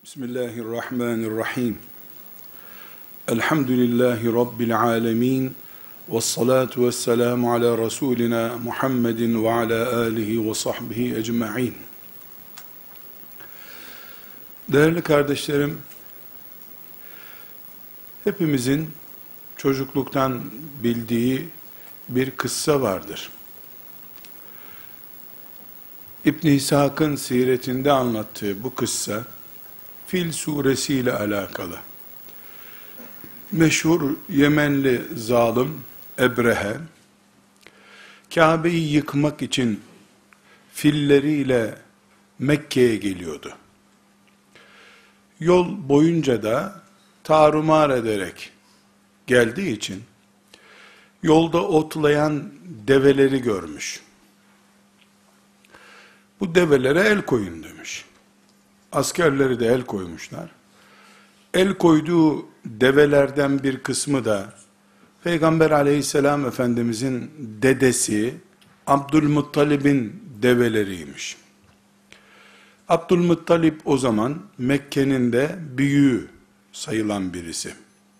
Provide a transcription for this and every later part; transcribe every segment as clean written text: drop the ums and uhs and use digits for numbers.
Bismillahirrahmanirrahim. Elhamdülillahi Rabbil alemin. Vessalatu vesselamu ala Resulina Muhammedin ve ala alihi ve sahbihi ecma'in. Değerli kardeşlerim, hepimizin çocukluktan bildiği bir kıssa vardır. İbn İshak'ın siretinde anlattığı bu kıssa, Fil suresi ile alakalı. Meşhur Yemenli zalim Ebrehe, Kabe'yi yıkmak için filleriyle Mekke'ye geliyordu. Yol boyunca da tarumar ederek geldiği için, yolda otlayan develeri görmüş. Bu develere el koyun demiş. Askerleri de el koymuşlar. El koyduğu develerden bir kısmı da Peygamber aleyhisselam Efendimizin dedesi Abdülmuttalib'in develeriymiş. Abdülmuttalib o zaman Mekke'nin de büyüğü sayılan birisi.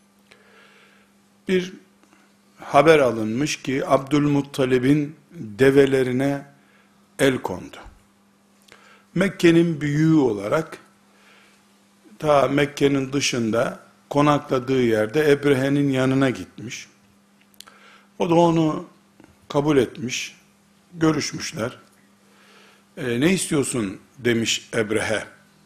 Bir haber alınmış ki Abdülmuttalib'in develerine el kondu. Mekke'nin büyüğü olarak ta Mekke'nin dışında konakladığı yerde Ebrehe'nin yanına gitmiş. O da onu kabul etmiş. Görüşmüşler. Ne istiyorsun demiş Ebrehe.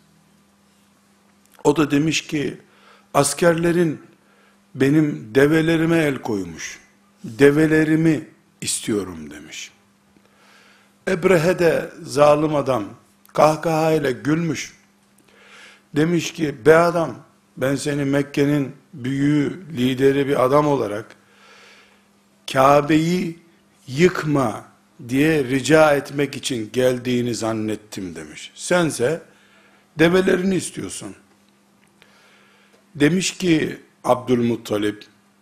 O da demiş ki askerlerin benim develerime el koymuş. Develerimi istiyorum demiş. Ebrehe de zalim adam kahkahayla gülmüş. Demiş ki be adam, ben seni Mekke'nin büyüğü, lideri bir adam olarak Kabe'yi yıkma diye rica etmek için geldiğini zannettim demiş. Sense develerini istiyorsun. Demiş ki Abdülmuttalib,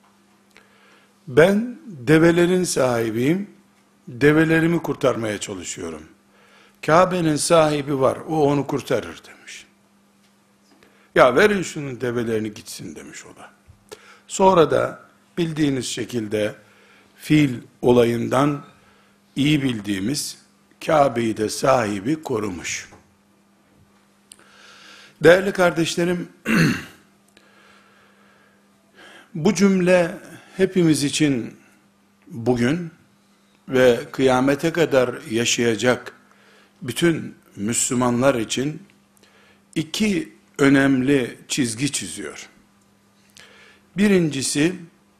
ben develerin sahibiyim, develerimi kurtarmaya çalışıyorum. Kabe'nin sahibi var, o onu kurtarır demiş. Ya verin şunun develerini gitsin demiş o da. Sonra da bildiğiniz şekilde fil olayından iyi bildiğimiz Kabe'yi de sahibi korumuş. Değerli kardeşlerim, bu cümle hepimiz için bugün ve kıyamete kadar yaşayacak bütün Müslümanlar için iki önemli çizgi çiziyor. Birincisi,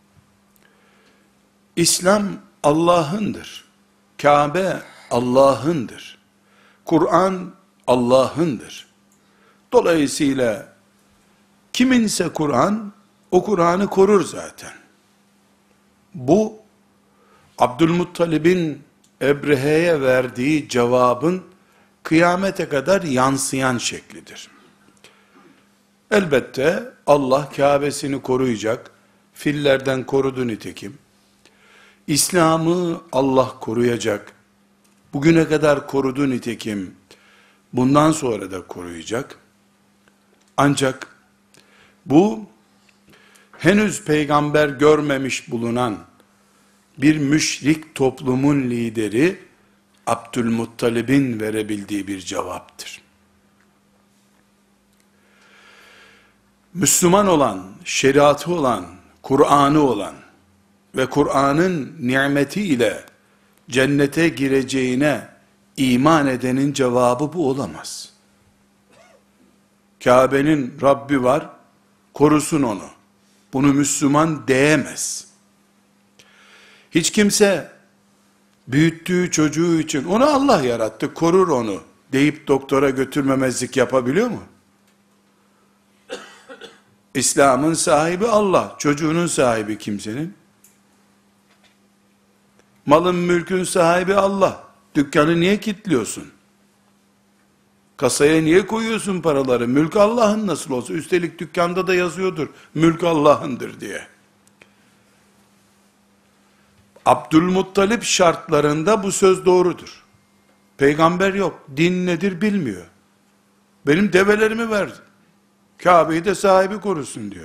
İslam Allah'ındır. Kabe Allah'ındır. Kur'an Allah'ındır. Dolayısıyla kiminse Kur'an, o Kur'an'ı korur zaten. Bu, Abdülmuttalib'in Ebrehe'ye verdiği cevabın kıyamete kadar yansıyan şeklidir. Elbette Allah Kabe'sini koruyacak, fillerden korudu nitekim. İslam'ı Allah koruyacak, bugüne kadar korudu nitekim, bundan sonra da koruyacak. Ancak bu, henüz peygamber görmemiş bulunan bir müşrik toplumun lideri Abdülmuttalib'in verebildiği bir cevaptır. Müslüman olan, şeriatı olan, Kur'an'ı olan ve Kur'an'ın nimeti ile cennete gireceğine iman edenin cevabı bu olamaz. Kabe'nin Rabbi var, korusun onu. Bunu Müslüman diyemez. Hiç kimse büyüttüğü çocuğu için onu Allah yarattı, korur onu deyip doktora götürmemezlik yapabiliyor mu? İslam'ın sahibi Allah, çocuğunun sahibi kimsenin? Malın mülkün sahibi Allah, dükkanı niye kilitliyorsun? Kasaya niye koyuyorsun paraları? Mülk Allah'ın nasıl olsa, üstelik dükkanda da yazıyordur, mülk Allah'ındır diye. Abdülmuttalip şartlarında bu söz doğrudur. Peygamber yok, din nedir bilmiyor. Benim develerimi ver. Kabe'yi de sahibi korusun diyor.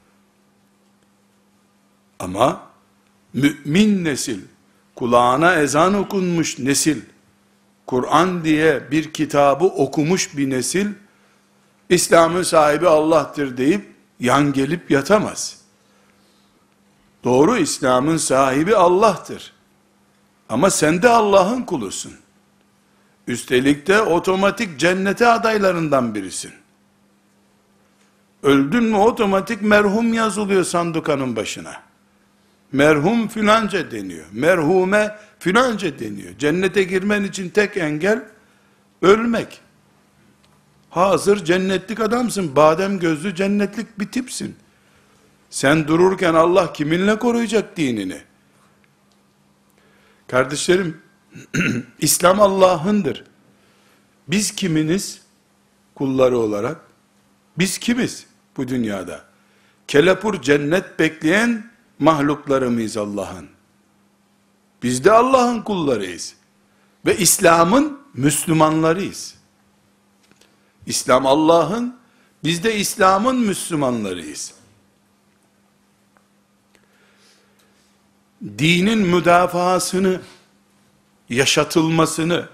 Ama mümin nesil, kulağına ezan okunmuş nesil, Kur'an diye bir kitabı okumuş bir nesil, İslam'ın sahibi Allah'tır deyip yan gelip yatamaz. Doğru, İslam'ın sahibi Allah'tır. Ama sen de Allah'ın kulusun. Üstelik de otomatik cennete adaylarından birisin. Öldün mü otomatik merhum yazılıyor sandukanın başına. Merhum filanca deniyor. Merhume filanca deniyor. Cennete girmen için tek engel ölmek. Hazır cennetlik adamsın. Badem gözlü cennetlik bir tipsin. Sen dururken Allah kiminle koruyacak dinini? Kardeşlerim, İslam Allah'ındır. Biz kiminiz? Kulları olarak. Biz kimiz bu dünyada? Kelepur cennet bekleyen mahlukları mıyız Allah'ın? Biz de Allah'ın kullarıyız. Ve İslam'ın Müslümanlarıyız. İslam Allah'ın, biz de İslam'ın Müslümanlarıyız. Dinin müdafasını, yaşatılmasını,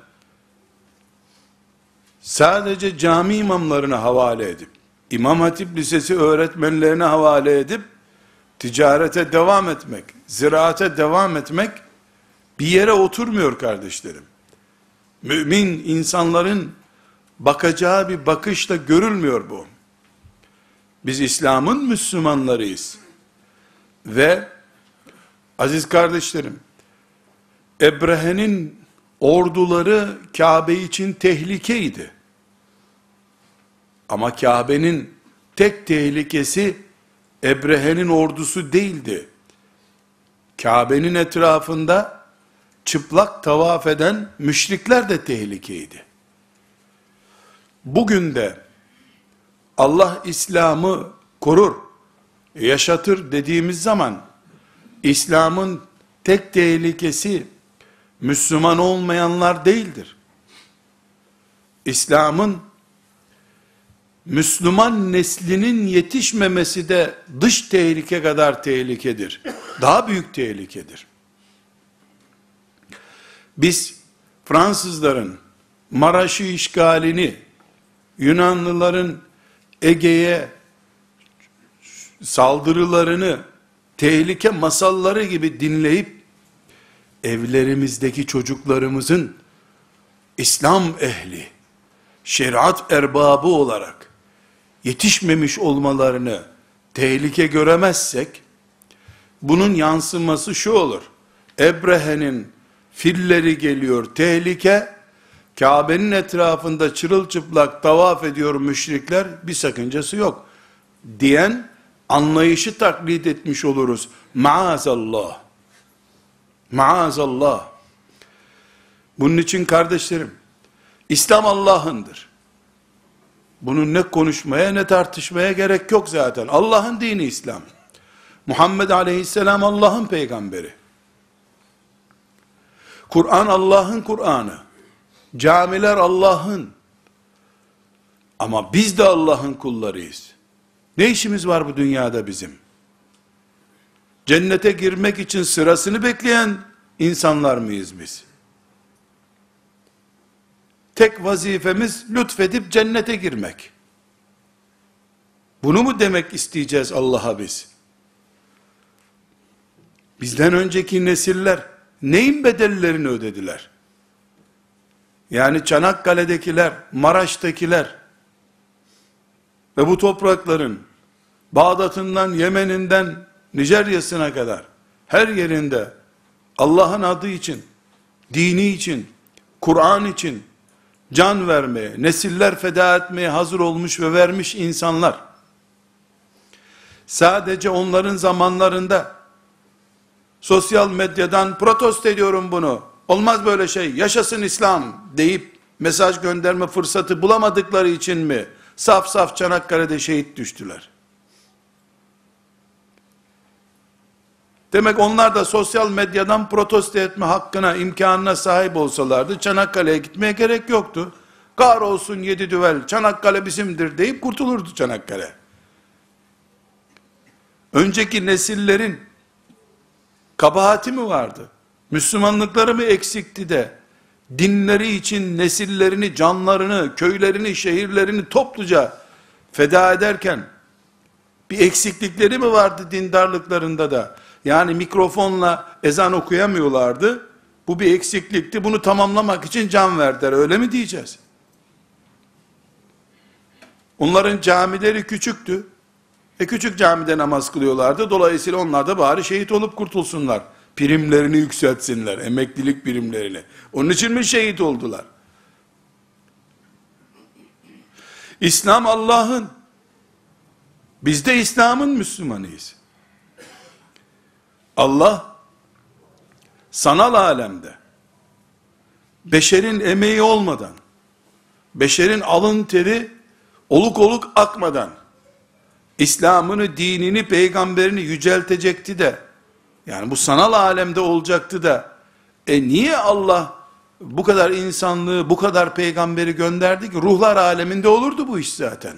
sadece cami imamlarına havale edip, İmam Hatip Lisesi öğretmenlerine havale edip, ticarete devam etmek, ziraate devam etmek, bir yere oturmuyor kardeşlerim. Mümin insanların bakacağı bir bakışla görülmüyor bu. Biz İslam'ın Müslümanlarıyız. Ve aziz kardeşlerim, Ebrehe'nin orduları Kabe için tehlikeydi. Ama Kabe'nin tek tehlikesi Ebrehe'nin ordusu değildi. Kabe'nin etrafında çıplak tavaf eden müşrikler de tehlikeydi. Bugün de Allah İslam'ı korur, yaşatır dediğimiz zaman, İslam'ın tek tehlikesi Müslüman olmayanlar değildir. İslam'ın Müslüman neslinin yetişmemesi de dış tehlike kadar tehlikedir. Daha büyük tehlikedir. Biz Fransızların Maraş'ı işgalini, Yunanlıların Ege'ye saldırılarını tehlike masalları gibi dinleyip evlerimizdeki çocuklarımızın İslam ehli, şeriat erbabı olarak yetişmemiş olmalarını tehlike göremezsek, bunun yansıması şu olur: Ebrehe'nin filleri geliyor tehlike, Kabe'nin etrafında çırılçıplak tavaf ediyor müşrikler, bir sakıncası yok diyen anlayışı taklit etmiş oluruz. Maazallah. Maazallah. Bunun için kardeşlerim, İslam Allah'ındır. Bunu ne konuşmaya ne tartışmaya gerek yok zaten. Allah'ın dini İslam. Muhammed Aleyhisselam Allah'ın peygamberi. Kur'an Allah'ın Kur'an'ı. Camiler Allah'ın. Ama biz de Allah'ın kullarıyız. Ne işimiz var bu dünyada bizim? Cennete girmek için sırasını bekleyen insanlar mıyız biz? Tek vazifemiz lütfedip cennete girmek. Bunu mu demek isteyeceğiz Allah'a biz? Bizden önceki nesiller neyin bedellerini ödediler? Yani Çanakkale'dekiler, Maraş'takiler ve bu toprakların Bağdat'ından, Yemen'inden, Nijerya'sına kadar her yerinde Allah'ın adı için, dini için, Kur'an için can vermeye, nesiller feda etmeye hazır olmuş ve vermiş insanlar, sadece onların zamanlarında sosyal medyadan protesto ediyorum bunu, olmaz böyle şey, yaşasın İslam deyip mesaj gönderme fırsatı bulamadıkları için mi saf saf Çanakkale'de şehit düştüler? Demek onlar da sosyal medyadan protesto etme hakkına, imkanına sahip olsalardı Çanakkale'ye gitmeye gerek yoktu. Kahrolsun 7 düvel, Çanakkale bizimdir deyip kurtulurdu Çanakkale. Önceki nesillerin kabahati mi vardı? Müslümanlıkları mı eksikti de dinleri için nesillerini, canlarını, köylerini, şehirlerini topluca feda ederken bir eksiklikleri mi vardı dindarlıklarında da? Yani mikrofonla ezan okuyamıyorlardı. Bu bir eksiklikti. Bunu tamamlamak için can verdiler. Öyle mi diyeceğiz? Onların camileri küçüktü. Küçük camide namaz kılıyorlardı. Dolayısıyla onlar da bari şehit olup kurtulsunlar. Primlerini yükseltsinler. Emeklilik primlerini. Onun için mi şehit oldular? İslam Allah'ın. Biz de İslam'ın Müslümanıyız. Allah sanal alemde beşerin emeği olmadan, beşerin alın teri oluk oluk akmadan İslam'ını, dinini, peygamberini yüceltecekti de, yani bu sanal alemde olacaktı da, niye Allah bu kadar insanlığı, bu kadar peygamberi gönderdi ki? Ruhlar aleminde olurdu bu iş zaten.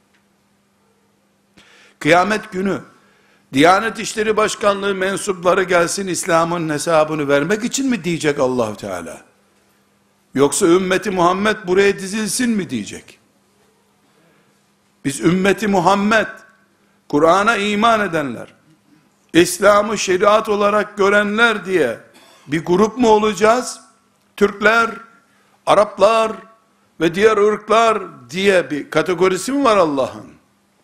Kıyamet günü Diyanet İşleri Başkanlığı mensupları gelsin İslam'ın hesabını vermek için mi diyecek Allah Teala? Yoksa ümmeti Muhammed buraya dizilsin mi diyecek? Biz ümmeti Muhammed, Kur'an'a iman edenler, İslam'ı şeriat olarak görenler diye bir grup mu olacağız? Türkler, Araplar ve diğer ırklar diye bir kategorisi mi var Allah'ın?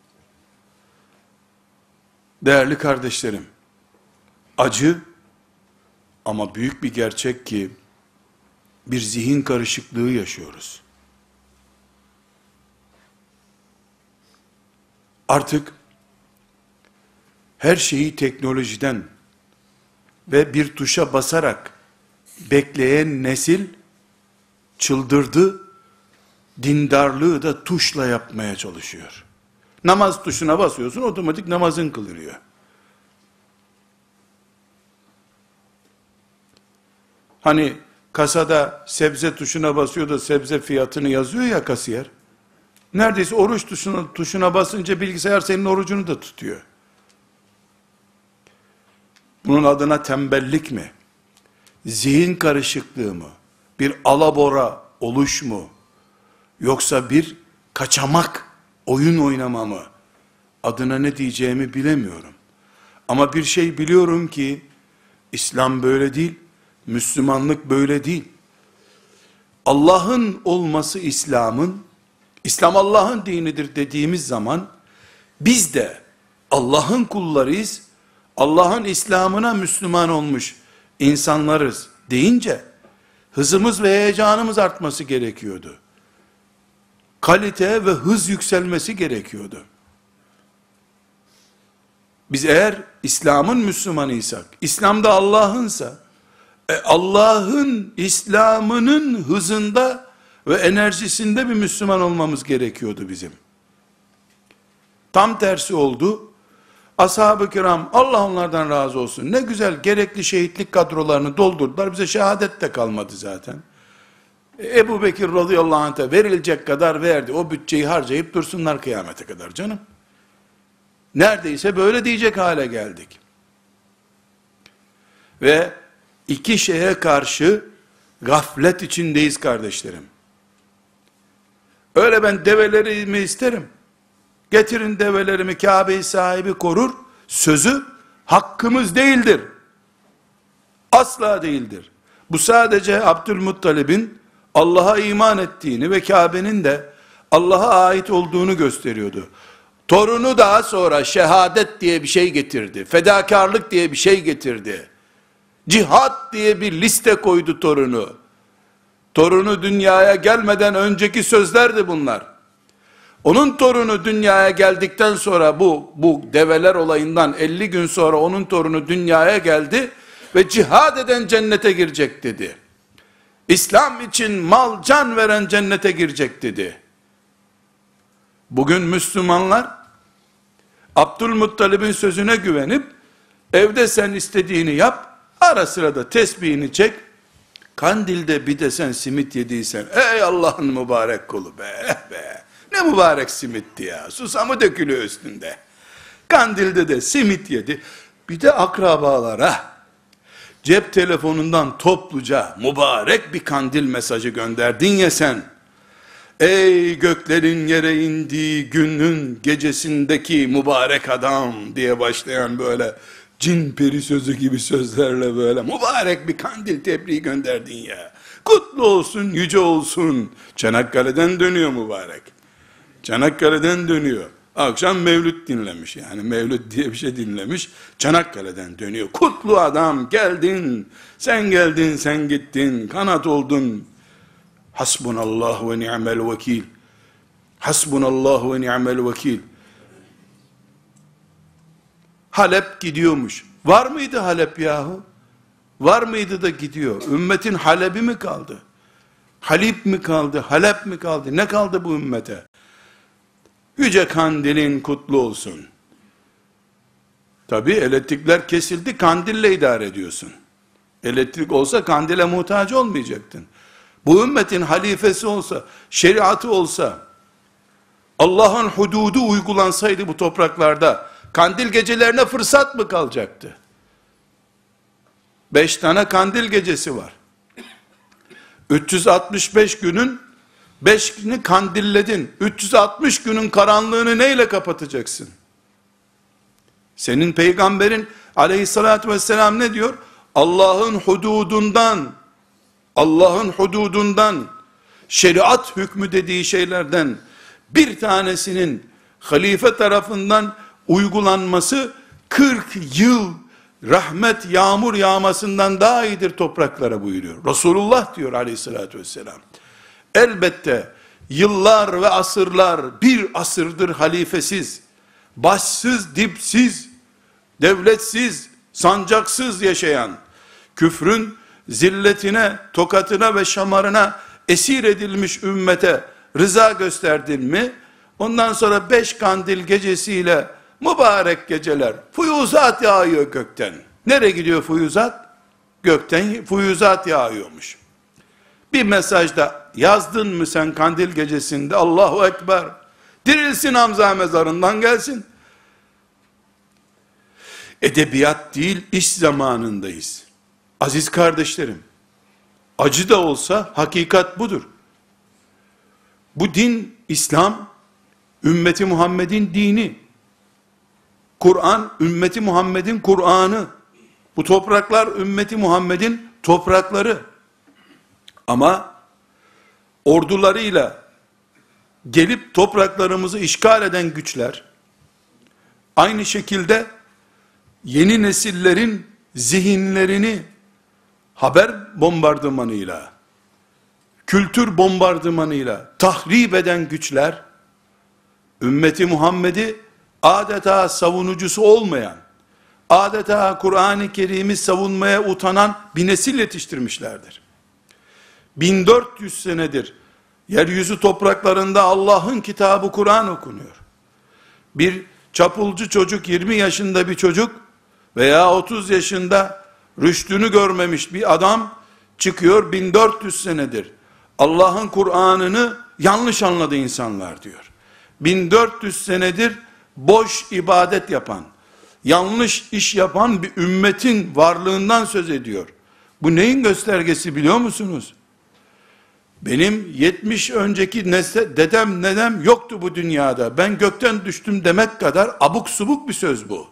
Değerli kardeşlerim, acı ama büyük bir gerçek ki bir zihin karışıklığı yaşıyoruz. Artık her şeyi teknolojiden ve bir tuşa basarak bekleyen nesil çıldırdı, dindarlığı da tuşla yapmaya çalışıyor. Namaz tuşuna basıyorsun, otomatik namazın kılınıyor. Hani kasada sebze tuşuna basıyor da sebze fiyatını yazıyor ya kasiyer. Neredeyse oruç tuşuna basınca bilgisayar senin orucunu da tutuyor. Bunun adına tembellik mi? Zihin karışıklığı mı? Bir alabora oluş mu? Yoksa bir kaçamak, oyun oynama mı? Adına ne diyeceğimi bilemiyorum. Ama bir şey biliyorum ki, İslam böyle değil, Müslümanlık böyle değil. Allah'ın olması İslam'ın, İslam Allah'ın dinidir dediğimiz zaman, biz de Allah'ın kullarıyız, Allah'ın İslam'ına Müslüman olmuş insanlarız deyince, hızımız ve heyecanımız artması gerekiyordu. Kalite ve hız yükselmesi gerekiyordu. Biz eğer İslam'ın Müslümanıysak, İslam da Allah'ınsa, Allah'ın İslam'ının hızında ve enerjisinde bir Müslüman olmamız gerekiyordu bizim. Tam tersi oldu. Ashab-ı kiram, Allah onlardan razı olsun, ne güzel gerekli şehitlik kadrolarını doldurdular, bize şehadet de kalmadı zaten. Ebu Bekir radıyallahu anh'a verilecek kadar verdi, o bütçeyi harcayıp dursunlar kıyamete kadar canım. Neredeyse böyle diyecek hale geldik. Ve iki şeye karşı gaflet içindeyiz kardeşlerim. Öyle ben develerimi isterim, getirin develerimi, Kabe'yi sahibi korur sözü hakkımız değildir. Asla değildir. Bu sadece Abdülmuttalib'in Allah'a iman ettiğini ve Kabe'nin de Allah'a ait olduğunu gösteriyordu. Torunu daha sonra şehadet diye bir şey getirdi. Fedakarlık diye bir şey getirdi. Cihat diye bir liste koydu torunu. Torunu dünyaya gelmeden önceki sözlerdi bunlar. Onun torunu dünyaya geldikten sonra bu develer olayından 50 gün sonra onun torunu dünyaya geldi ve cihad eden cennete girecek dedi. İslam için mal can veren cennete girecek dedi. Bugün Müslümanlar Abdülmuttalib'in sözüne güvenip evde sen istediğini yap, ara sıra da tesbihini çek, Kandil'de bir de sen simit yediysen, ey Allah'ın mübarek kulu be. Ne mübarek simitti ya. Susamı dökülüyor üstünde. Kandil'de de simit yedi. Bir de akrabalara cep telefonundan topluca mübarek bir kandil mesajı gönderdin ya sen. Ey göklerin yere indiği günün gecesindeki mübarek adam diye başlayan böyle cin peri sözü gibi sözlerle böyle mübarek bir kandil tebriği gönderdin ya. Kutlu olsun, yüce olsun. Çanakkale'den dönüyor mübarek. Çanakkale'den dönüyor. Akşam mevlüt dinlemiş, yani mevlüt diye bir şey dinlemiş. Çanakkale'den dönüyor. Kutlu adam, geldin. Sen geldin, sen gittin. Kanat oldun. Hasbunallah ve ni'mel vekil. Hasbunallah ve ni'mel vekil. Halep gidiyormuş. Var mıydı Halep yahu? Var mıydı da gidiyor? Ümmetin Halep'i mi kaldı? Halep mi kaldı? Halep mi kaldı? Ne kaldı bu ümmete? Yüce kandilin kutlu olsun. Tabi elektrikler kesildi, kandille idare ediyorsun. Elektrik olsa kandile muhtaç olmayacaktın. Bu ümmetin halifesi olsa, şeriatı olsa, Allah'ın hududu uygulansaydı bu topraklarda, kandil gecelerine fırsat mı kalacaktı? 5 tane kandil gecesi var. 365 günün 5 günü kandilledin. 360 günün karanlığını neyle kapatacaksın? Senin peygamberin aleyhissalatü vesselam ne diyor? Allah'ın hududundan, şeriat hükmü dediği şeylerden bir tanesinin halife tarafından uygulanması 40 yıl rahmet yağmur yağmasından daha iyidir topraklara buyuruyor. Resulullah diyor aleyhissalatü vesselam. Elbette yıllar ve asırlar, bir asırdır halifesiz, başsız, dipsiz, devletsiz, sancaksız yaşayan, küfrün zilletine, tokatına ve şamarına esir edilmiş ümmete rıza gösterdin mi, ondan sonra 5 kandil gecesiyle mübarek geceler, fuyuzat yağıyor gökten. Nereye gidiyor fuyuzat? Gökten fuyuzat yağıyormuş. Bir mesajda yazdın mı sen kandil gecesinde Allahu Ekber, dirilsin Hamza mezarından gelsin. Edebiyat değil, iş zamanındayız. Aziz kardeşlerim, acı da olsa hakikat budur. Bu din, İslam, ümmeti Muhammed'in dini. Kur'an, ümmeti Muhammed'in Kur'an'ı. Bu topraklar, ümmeti Muhammed'in toprakları. Ama ordularıyla gelip topraklarımızı işgal eden güçler, aynı şekilde yeni nesillerin zihinlerini haber bombardımanıyla, kültür bombardımanıyla tahrip eden güçler, ümmeti Muhammed'i adeta savunucusu olmayan, adeta Kur'an-ı Kerim'i savunmaya utanan bir nesil yetiştirmişlerdir. 1400 senedir yeryüzü topraklarında Allah'ın kitabı Kur'an okunuyor. Bir çapulcu çocuk, 20 yaşında bir çocuk veya 30 yaşında rüştünü görmemiş bir adam çıkıyor, 1400 senedir Allah'ın Kur'an'ını yanlış anladı insanlar diyor. 1400 senedir boş ibadet yapan, yanlış iş yapan bir ümmetin varlığından söz ediyor. Bu neyin göstergesi biliyor musunuz? Benim 70 önceki dedem nenem yoktu bu dünyada, ben gökten düştüm demek kadar abuk subuk bir söz bu.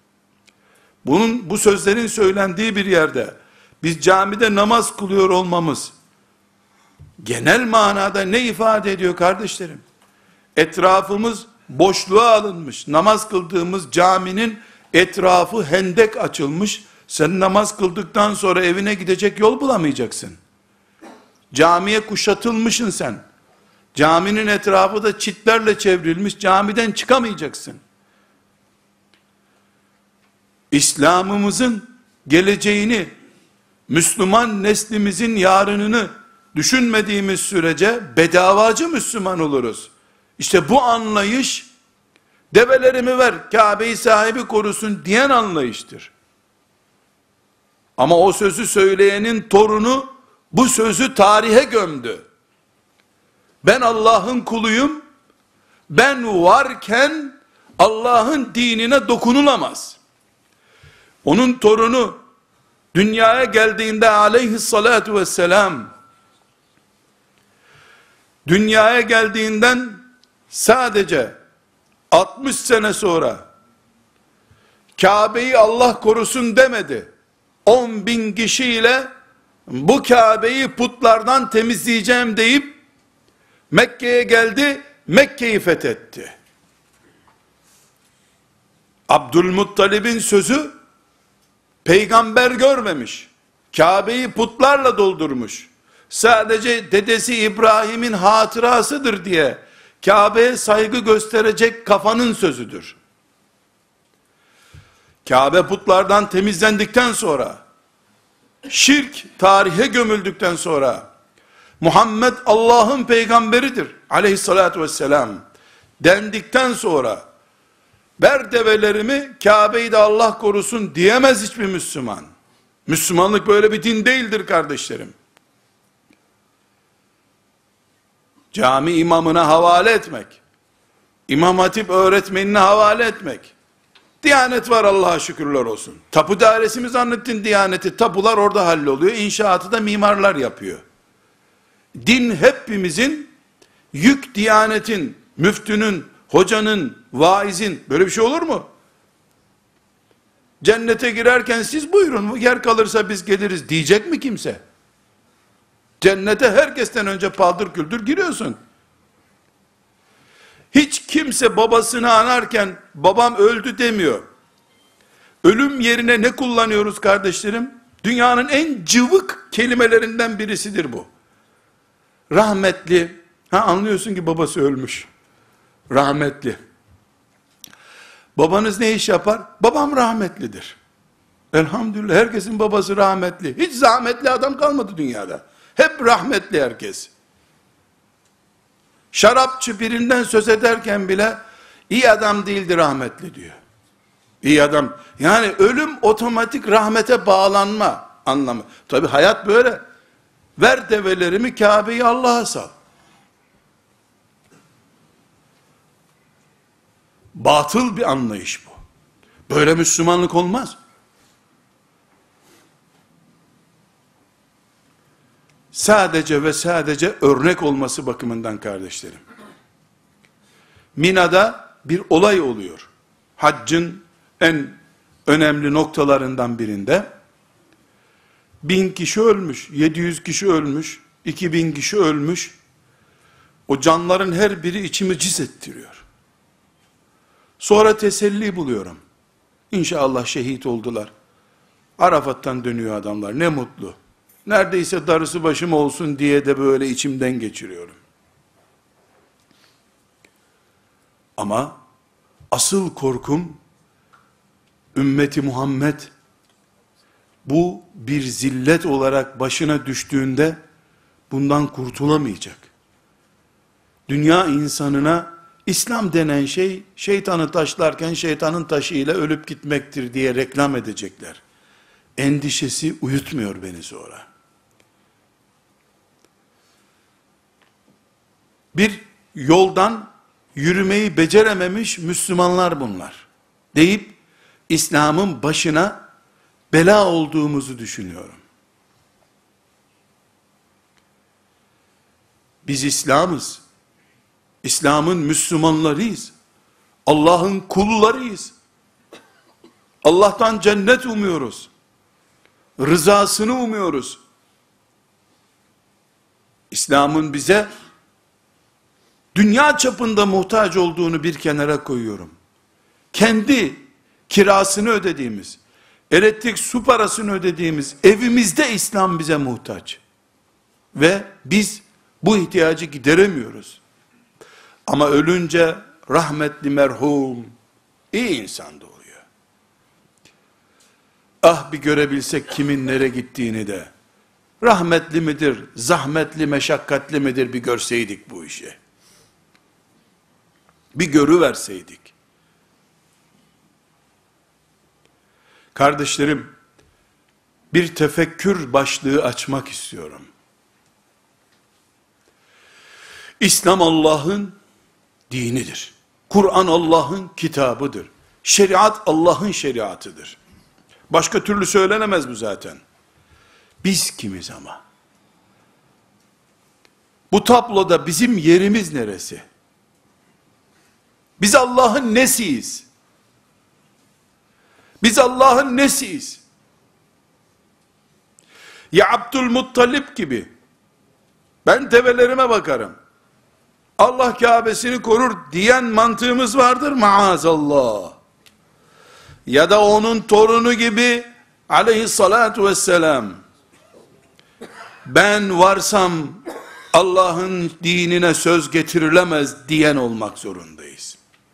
Bu sözlerin söylendiği bir yerde biz camide namaz kılıyor olmamız genel manada ne ifade ediyor kardeşlerim? Etrafımız boşluğa alınmış. Namaz kıldığımız caminin etrafı hendek açılmış. Sen namaz kıldıktan sonra evine gidecek yol bulamayacaksın. Camiye kuşatılmışsın sen. Caminin etrafı da çitlerle çevrilmiş. Camiden çıkamayacaksın. İslam'ımızın geleceğini, Müslüman neslimizin yarınını düşünmediğimiz sürece bedavacı Müslüman oluruz. İşte bu anlayış, develerimi ver, Kabe'yi sahibi korusun diyen anlayıştır. Ama o sözü söyleyenin torunu, Bu sözü tarihe gömdü. Ben Allah'ın kuluyum. Ben varken Allah'ın dinine dokunulamaz. Onun torunu dünyaya geldiğinde aleyhissalatu vesselam, dünyaya geldiğinden sadece 60 sene sonra Kabe'yi Allah korusun demedi. 10 bin kişiyle bu Kabe'yi putlardan temizleyeceğim deyip Mekke'ye geldi, Mekke'yi fethetti. Abdülmuttalib'in sözü peygamber görmemiş. Kabe'yi putlarla doldurmuş. Sadece dedesi İbrahim'in hatırasıdır diye Kabe'ye saygı gösterecek kafanın sözüdür. Kabe putlardan temizlendikten sonra, şirk tarihe gömüldükten sonra, Muhammed Allah'ın peygamberidir aleyhissalatü vesselam dendikten sonra, ver develerimi Kabe'yi de Allah korusun diyemez hiçbir Müslüman. Müslümanlık böyle bir din değildir kardeşlerim. Cami imamına havale etmek, İmam Hatip öğretmenine havale etmek, Diyanet var Allah'a şükürler olsun. Tapu dairesi mi zannettin Diyaneti? Tapular orada halloluyor. İnşaatı da mimarlar yapıyor. Din hepimizin, yük Diyanetin, müftünün, hocanın, vaizin, böyle bir şey olur mu? Cennete girerken siz buyurun, yer kalırsa biz geliriz diyecek mi kimse? Cennete herkesten önce paldır küldür giriyorsun. Hiç kimse babasını anarken babam öldü demiyor. Ölüm yerine ne kullanıyoruz kardeşlerim? Dünyanın en cıvık kelimelerinden birisidir bu. Rahmetli. Anlıyorsun ki babası ölmüş. Rahmetli. Babanız ne iş yapar? Babam rahmetlidir. Elhamdülillah herkesin babası rahmetli. Hiç zahmetli adam kalmadı dünyada. Hep rahmetli herkes. Şarapçı birinden söz ederken bile iyi adam değildi rahmetli diyor. İyi adam. Yani ölüm otomatik rahmete bağlanma anlamı. Tabi hayat böyle. Ver develerimi Kabe'yi Allah'a sal. Batıl bir anlayış bu. Böyle Müslümanlık olmaz. Sadece ve sadece örnek olması bakımından kardeşlerim. Mina'da bir olay oluyor. Haccın en önemli noktalarından birinde 1000 kişi ölmüş, 700 kişi ölmüş, 2000 kişi ölmüş. O canların her biri içimi cız ettiriyor. Sonra teselli buluyorum. İnşallah şehit oldular. Arafat'tan dönüyor adamlar, ne mutlu. Neredeyse darısı başım olsun diye de böyle içimden geçiriyorum. Ama asıl korkum, ümmeti Muhammed bu bir zillet olarak başına düştüğünde bundan kurtulamayacak. Dünya insanına İslam denen şey, şeytanı taşlarken şeytanın taşıyla ölüp gitmektir diye reklam edecekler. Endişesi uyutmuyor beni sonra. Bir yoldan yürümeyi becerememiş Müslümanlar bunlar. Deyip İslam'ın başına bela olduğumuzu düşünüyorum. Biz İslam'ız. İslam'ın Müslümanlarıyız. Allah'ın kullarıyız. Allah'tan cennet umuyoruz. Rızasını umuyoruz. İslam'ın bize dünya çapında muhtaç olduğunu bir kenara koyuyorum. Kendi kirasını ödediğimiz, elektrik su parasını ödediğimiz evimizde İslam bize muhtaç. Ve biz bu ihtiyacı gideremiyoruz. Ama ölünce rahmetli merhum, iyi insan da oluyor. Ah bir görebilsek kimin nereye gittiğini de, rahmetli midir, zahmetli, meşakkatli midir bir görseydik bu işi. Bir görüverseydik. Kardeşlerim, bir tefekkür başlığı açmak istiyorum. İslam Allah'ın dinidir. Kur'an Allah'ın kitabıdır. Şeriat Allah'ın şeriatıdır. Başka türlü söylenemez bu zaten. Biz kimiz ama? Bu tabloda bizim yerimiz neresi? Biz Allah'ın nesiyiz? Biz Allah'ın nesiyiz? Ya Abdülmuttalip gibi, ben develerime bakarım, Allah Kabe'sini korur diyen mantığımız vardır maazallah. Ya da onun torunu gibi aleyhissalatu vesselam, ben varsam Allah'ın dinine söz getirilemez diyen olmak zorundayız.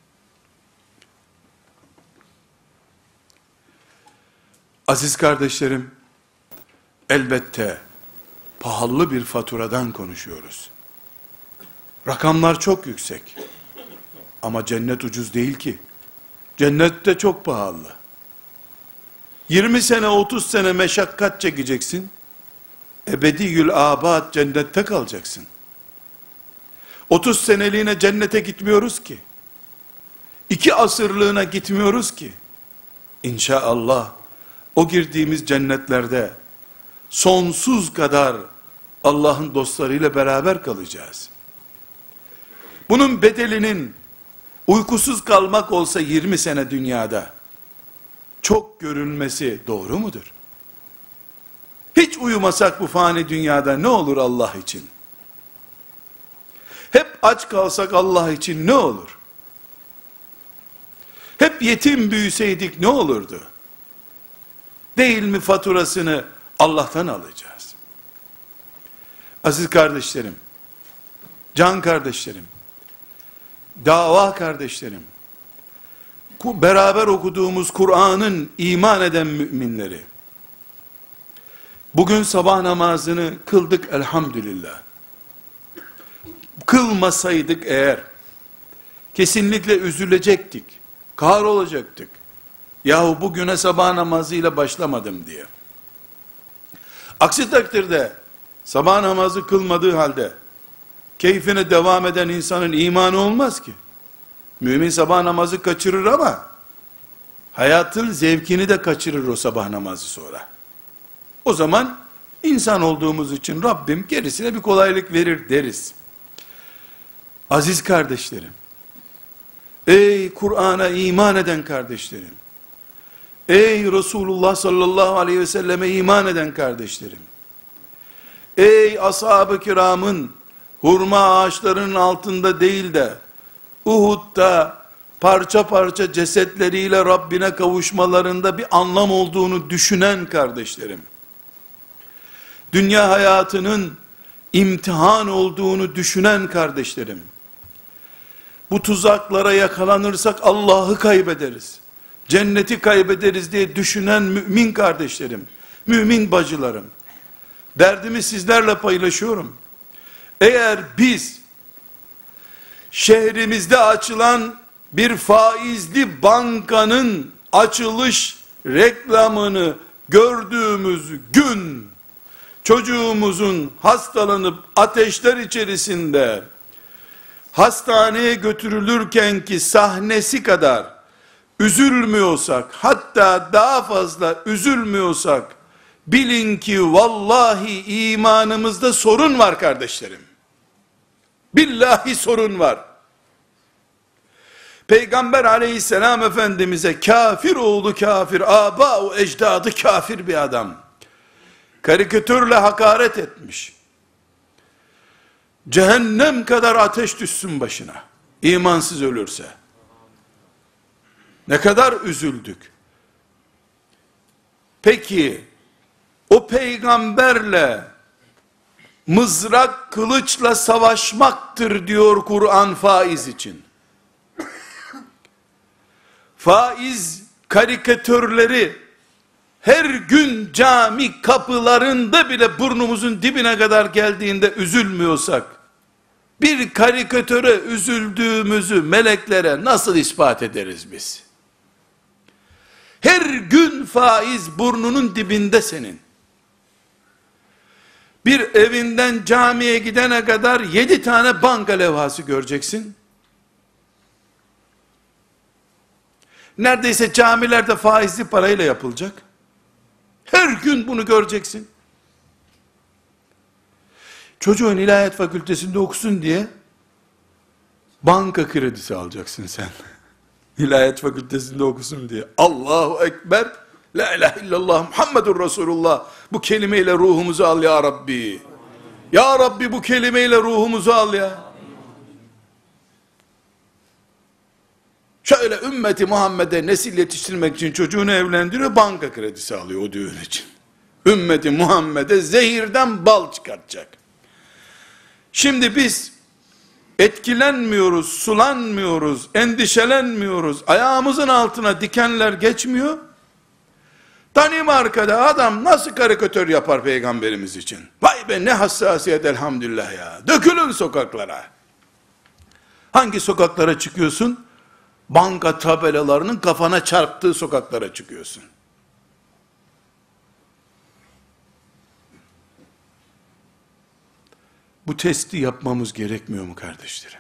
Aziz kardeşlerim, elbette pahalı bir faturadan konuşuyoruz. Rakamlar çok yüksek. Ama cennet ucuz değil ki. Cennet de çok pahalı. 20 sene 30 sene meşakkat çekeceksin. Ebediyül abad cennette kalacaksın. 30 seneliğine cennete gitmiyoruz ki. 2 asırlığına gitmiyoruz ki. İnşallah o girdiğimiz cennetlerde sonsuz kadar Allah'ın dostlarıyla beraber kalacağız. Bunun bedelinin uykusuz kalmak olsa 20 sene dünyada çok görülmesi doğru mudur? Hiç uyumasak bu fani dünyada ne olur Allah için? Hep aç kalsak Allah için ne olur? Hep yetim büyüseydik ne olurdu? Değil mi faturasını Allah'tan alacağız? Aziz kardeşlerim, can kardeşlerim, dava kardeşlerim, beraber okuduğumuz Kur'an'ın iman eden müminleri, bugün sabah namazını kıldık elhamdülillah. Kılmasaydık eğer, kesinlikle üzülecektik, kahrolacaktık. Yahu bugüne sabah namazıyla başlamadım diye. Aksi takdirde, sabah namazı kılmadığı halde, keyfine devam eden insanın imanı olmaz ki. Mümin sabah namazı kaçırır ama, hayatın zevkini de kaçırır o sabah namazı sonra. O zaman, insan olduğumuz için Rabbim gerisine bir kolaylık verir deriz. Aziz kardeşlerim, ey Kur'an'a iman eden kardeşlerim, ey Resulullah sallallahu aleyhi ve selleme iman eden kardeşlerim, ey ashab-ı kiramın hurma ağaçlarının altında değil de Uhud'da parça parça cesetleriyle Rabbine kavuşmalarında bir anlam olduğunu düşünen kardeşlerim, dünya hayatının imtihan olduğunu düşünen kardeşlerim, bu tuzaklara yakalanırsak Allah'ı kaybederiz, cenneti kaybederiz diye düşünen mümin kardeşlerim, mümin bacılarım, derdimi sizlerle paylaşıyorum. Eğer biz, şehrimizde açılan bir faizli bankanın açılış reklamını gördüğümüz gün, çocuğumuzun hastalanıp ateşler içerisinde, hastaneye götürülürken ki sahnesi kadar üzülmüyorsak, hatta daha fazla üzülmüyorsak, bilin ki vallahi imanımızda sorun var kardeşlerim. Billahi sorun var. Peygamber aleyhisselam efendimize kafir oğlu kafir, aba-u ecdadı kafir bir adam, karikatürle hakaret etmiş. Cehennem kadar ateş düşsün başına, imansız ölürse. Ne kadar üzüldük. Peki, o peygamberle mızrak kılıçla savaşmaktır diyor Kur'an faiz için. Faiz karikatürleri her gün cami kapılarında bile burnumuzun dibine kadar geldiğinde üzülmüyorsak, bir karikatöre üzüldüğümüzü meleklere nasıl ispat ederiz biz? Her gün faiz burnunun dibinde senin. Bir evinden camiye gidene kadar 7 tane banka levhası göreceksin. Neredeyse camilerde faizli parayla yapılacak. Her gün bunu göreceksin. Çocuğun ilahiyat fakültesinde okusun diye banka kredisi alacaksın sen. İlahiyat fakültesinde okusun diye. Allahu Ekber, la ilahe illallah, Muhammedur Resulullah. Bu kelimeyle ruhumuzu al ya Rabbi. Ya Rabbi bu kelimeyle ruhumuzu al ya. Şöyle ümmeti Muhammed'e nesil yetiştirmek için çocuğunu evlendiriyor, banka kredisi alıyor o düğün için. Ümmeti Muhammed'e zehirden bal çıkartacak. Şimdi biz etkilenmiyoruz, sulanmıyoruz, endişelenmiyoruz, ayağımızın altına dikenler geçmiyor. Danimarka'da adam nasıl karikatür yapar peygamberimiz için? Vay be ne hassasiyet elhamdülillah ya. Dökülün sokaklara. Hangi sokaklara çıkıyorsun? Banka tabelalarının kafana çarptığı sokaklara çıkıyorsun. Bu testi yapmamız gerekmiyor mu kardeşlerim?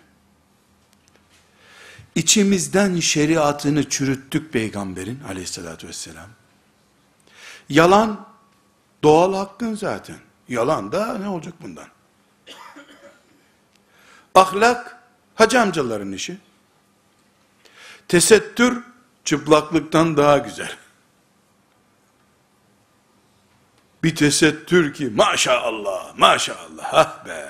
İçimizden şeriatını çürüttük peygamberin aleyhissalatü vesselam. Yalan doğal hakkın zaten. Yalan da ne olacak bundan? Ahlak hacı amcaların işi. Tesettür çıplaklıktan daha güzel. Bir tesettür ki maşallah, maşallah, ah be.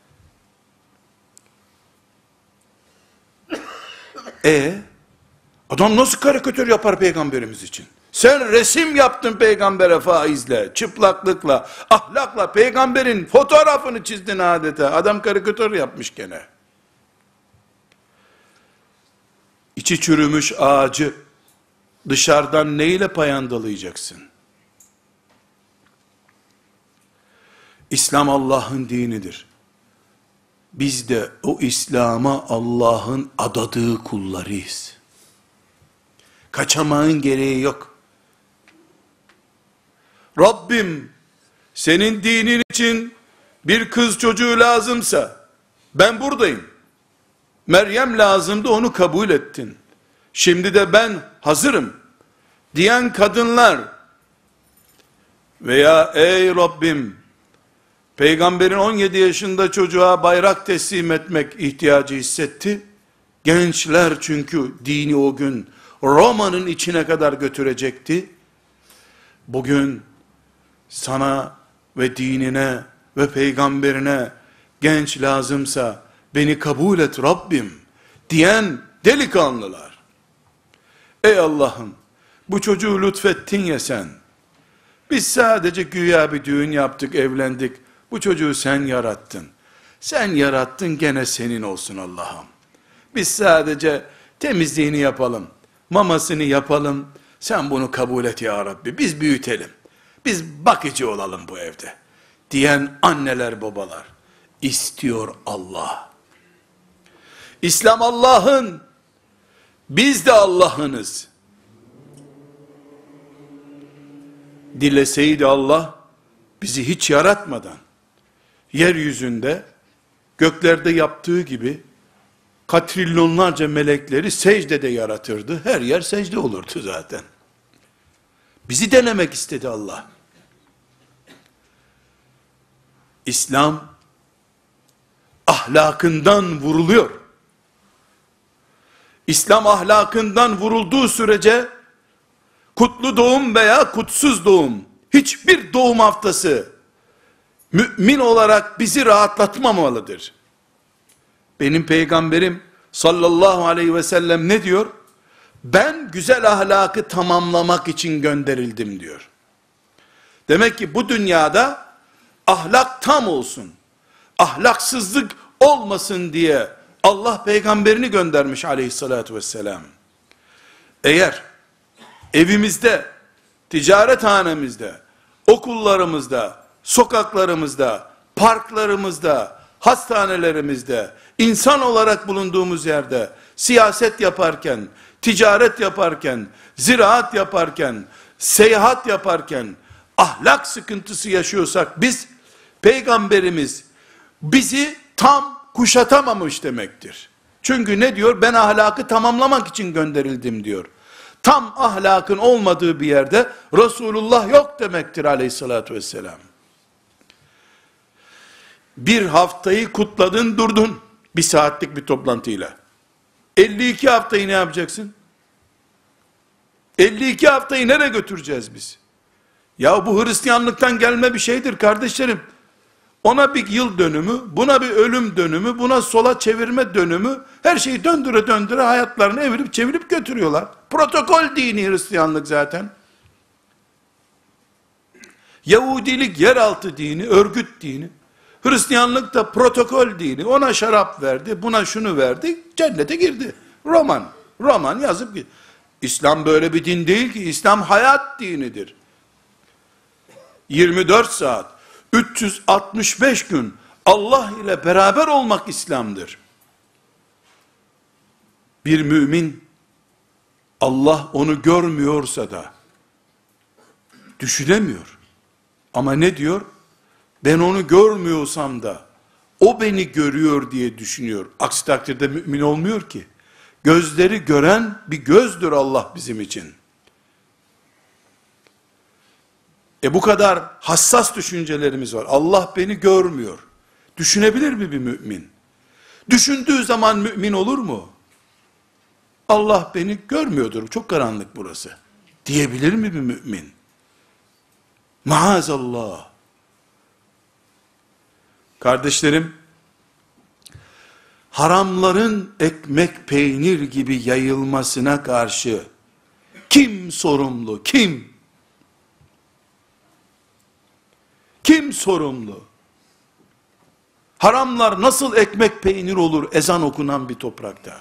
Adam nasıl karikatür yapar peygamberimiz için? Sen resim yaptın peygambere faizle, çıplaklıkla, ahlakla, peygamberin fotoğrafını çizdin adeta. Adam karikatür yapmış gene. İçi çürümüş ağacı dışarıdan neyle payandalayacaksın? İslam Allah'ın dinidir. Biz de o İslam'a Allah'ın adadığı kullarıyız. Kaçamağın gereği yok. Rabbim senin dinin için bir kız çocuğu lazımsa ben buradayım. Meryem lazımdı, onu kabul ettin. Şimdi de ben hazırım diyen kadınlar veya ey Rabbim peygamberin 17 yaşında çocuğa bayrak teslim etmek ihtiyacı hissetti. Gençler çünkü dini o gün Roma'nın içine kadar götürecekti. Bugün sana ve dinine ve peygamberine genç lazımsa beni kabul et Rabbim diyen delikanlılar. Ey Allah'ım bu çocuğu lütfettin ya sen. Biz sadece güya bir düğün yaptık, evlendik. Bu çocuğu sen yarattın. Sen yarattın, gene senin olsun Allah'ım. Biz sadece temizliğini yapalım, mamasını yapalım. Sen bunu kabul et ya Rabbi. Biz büyütelim. Biz bakıcı olalım bu evde. Diyen anneler babalar istiyor Allah. İslam Allah'ın, biz de Allah'ınız. Dileseydi Allah bizi hiç yaratmadan yeryüzünde göklerde yaptığı gibi katrilyonlarca melekleri secdede yaratırdı. Her yer secde olurdu zaten. Bizi denemek istedi Allah. İslam ahlakından vuruluyor. İslam ahlakından vurulduğu sürece kutlu doğum veya kutsuz doğum, hiçbir doğum haftası mümin olarak bizi rahatlatmamalıdır. Benim peygamberim sallallahu aleyhi ve sellem ne diyor? Ben güzel ahlakı tamamlamak için gönderildim diyor. Demek ki bu dünyada ahlak tam olsun, ahlaksızlık olmasın diye Allah peygamberini göndermiş aleyhissalatü vesselam. Eğer evimizde, ticarethanemizde, okullarımızda, sokaklarımızda, parklarımızda, hastanelerimizde, insan olarak bulunduğumuz yerde, siyaset yaparken, ticaret yaparken, ziraat yaparken, seyahat yaparken, ahlak sıkıntısı yaşıyorsak biz, Peygamberimiz bizi tam kuşatamamış demektir. Çünkü ne diyor? Ben ahlakı tamamlamak için gönderildim diyor. Tam ahlakın olmadığı bir yerde Resulullah yok demektir aleyhissalatü vesselam. Bir haftayı kutladın durdun, bir saatlik bir toplantıyla. 52 haftayı ne yapacaksın? 52 haftayı nereye götüreceğiz biz? Ya bu Hristiyanlıktan gelme bir şeydir kardeşlerim. Ona bir yıl dönümü, buna bir ölüm dönümü, buna sola çevirme dönümü, her şeyi döndüre döndüre hayatlarını evirip çevirip götürüyorlar. Protokol dini Hristiyanlık zaten. Yahudilik yeraltı dini, örgüt dini. Hristiyanlık da protokol dini. Ona şarap verdi, buna şunu verdi, cennete girdi. Roman yazıp gitti. İslam böyle bir din değil ki. İslam hayat dinidir. 24 saat, 365 gün Allah ile beraber olmak İslam'dır. Bir mümin, Allah onu görmüyorsa da düşünemiyor. Ama ne diyor? Ben onu görmüyorsam da o beni görüyor diye düşünüyor. Aksi takdirde mümin olmuyor ki. Gözleri gören bir gözdür Allah bizim için. Bu kadar hassas düşüncelerimiz var. Allah beni görmüyor. Düşünebilir mi bir mümin? Düşündüğü zaman mümin olur mu? Allah beni görmüyordur. Çok karanlık burası. Diyebilir mi bir mümin? Maazallah. Kardeşlerim, haramların ekmek peynir gibi yayılmasına karşı kim sorumlu? Kim? Kim sorumlu? Haramlar nasıl ekmek peynir olur ezan okunan bir toprakta?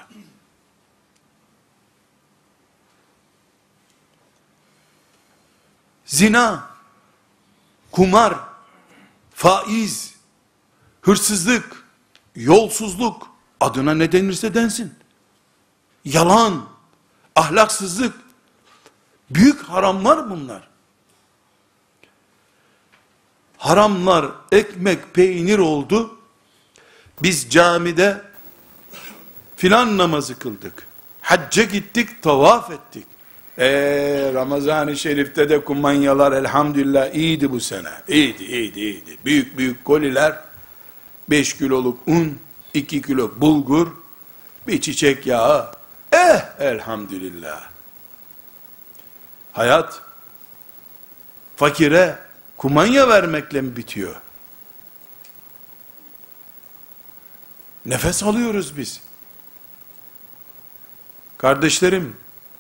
Zina, kumar, faiz, hırsızlık, yolsuzluk, adına ne denirse densin. Yalan, ahlaksızlık, büyük haramlar bunlar. Haramlar ekmek peynir oldu. Biz camide filan namazı kıldık. Hacca gittik, tavaf ettik. Ramazan-ı Şerif'te de kumanyalar elhamdülillah iyiydi bu sene. İyiydi. Büyük büyük koliler, 5 kiloluk un, 2 kilo bulgur, bir çiçek yağı. Elhamdülillah. Hayat, fakire kumanya vermekle mi bitiyor? Nefes alıyoruz biz. Kardeşlerim,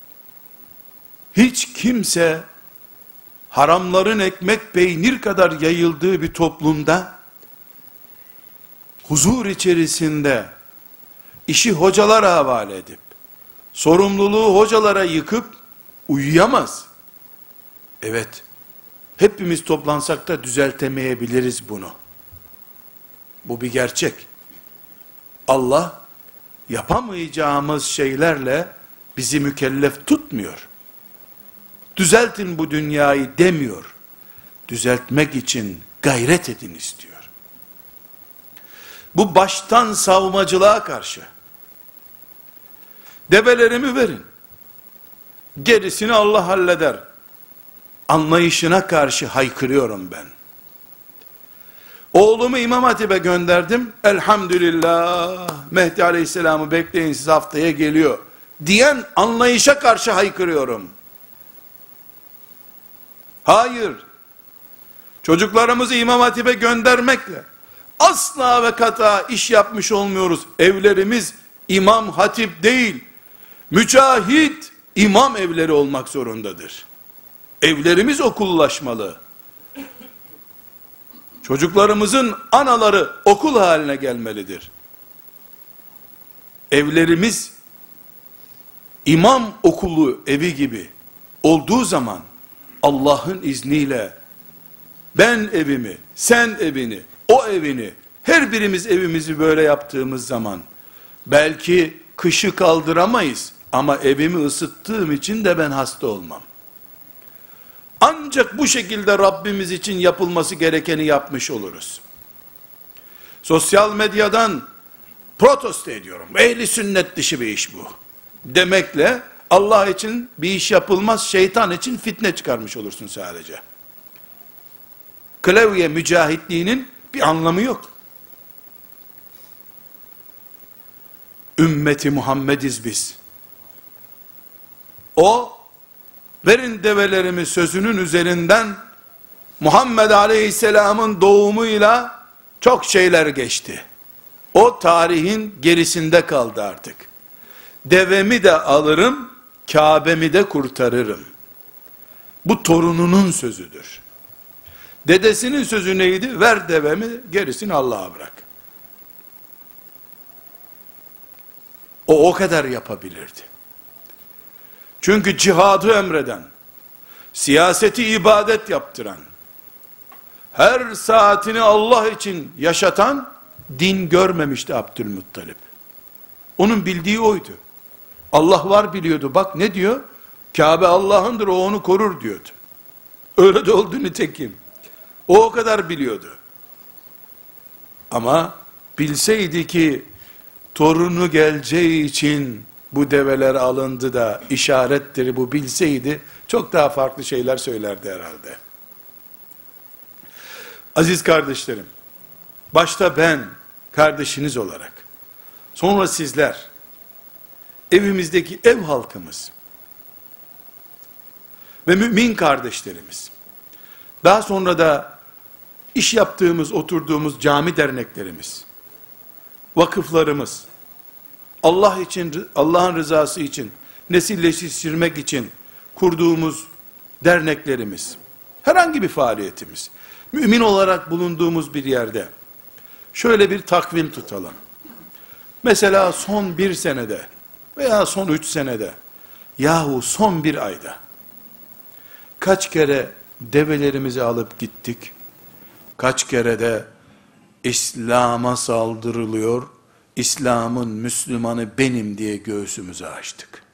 hiç kimse haramların ekmek peynir kadar yayıldığı bir toplumda huzur içerisinde işi hocalara havale edip sorumluluğu hocalara yıkıp uyuyamaz. Evet, hepimiz toplansak da düzeltemeyebiliriz bunu. Bu bir gerçek. Allah yapamayacağımız şeylerle bizi mükellef tutmuyor. Düzeltin bu dünyayı demiyor. Düzeltmek için gayret edin istiyor. Bu baştan savmacılığa karşı. Develerimi verin, gerisini Allah halleder anlayışına karşı haykırıyorum ben. Oğlumu İmam Hatip'e gönderdim. Elhamdülillah, Mehdi Aleyhisselam'ı bekleyin, siz haftaya geliyor diyen anlayışa karşı haykırıyorum. Hayır. Çocuklarımızı İmam Hatip'e göndermekle asla ve kata iş yapmış olmuyoruz. Evlerimiz İmam Hatip değil, mücahit imam evleri olmak zorundadır. Evlerimiz okullaşmalı. Çocuklarımızın anaları okul haline gelmelidir. Evlerimiz imam okulu evi gibi olduğu zaman Allah'ın izniyle ben evimi, sen evini, o evini, her birimiz evimizi böyle yaptığımız zaman belki kışı kaldıramayız ama evimi ısıttığım için de ben hasta olmam. Ancak bu şekilde Rabbimiz için yapılması gerekeni yapmış oluruz. sosyal medyadan protesto ediyorum. Ehli sünnet dışı bir iş bu demekle Allah için bir iş yapılmaz, şeytan için fitne çıkarmış olursun sadece. Klavye mücahitliğinin bir anlamı yok. Ümmeti Muhammediz biz. O, verin develerimi sözünün üzerinden Muhammed Aleyhisselam'ın doğumuyla çok şeyler geçti. O tarihin gerisinde kaldı artık. Devemi de alırım, Kabe'mi de kurtarırım. Bu torununun sözüdür. Dedesinin sözü neydi? Ver devemi, gerisini Allah'a bırak. O kadar yapabilirdi. Çünkü cihadı emreden, siyaseti ibadet yaptıran, her saatini Allah için yaşatan, din görmemişti Abdülmuttalip. Onun bildiği oydu. Allah var biliyordu. Bak ne diyor? Kabe Allah'ındır, o onu korur diyordu. Öyle de oldu nitekim. O kadar biliyordu. Ama bilseydi ki torunu geleceği için bu develer alındı da işarettir bu, bilseydi çok daha farklı şeyler söylerdi herhalde. Aziz kardeşlerim, başta ben kardeşiniz olarak, sonra sizler, evimizdeki ev halkımız ve mümin kardeşlerimiz, daha sonra da iş yaptığımız, oturduğumuz cami derneklerimiz, vakıflarımız, Allah için, Allah'ın rızası için, nesilleştirmek için kurduğumuz derneklerimiz, herhangi bir faaliyetimiz, mümin olarak bulunduğumuz bir yerde, şöyle bir takvim tutalım. Mesela son bir senede, veya son 3 senede, yahu son bir ayda, kaç kere develerimizi alıp gittik, kaç kere de İslam'a saldırılıyor, İslam'ın Müslümanı benim diye göğsümüzü açtık.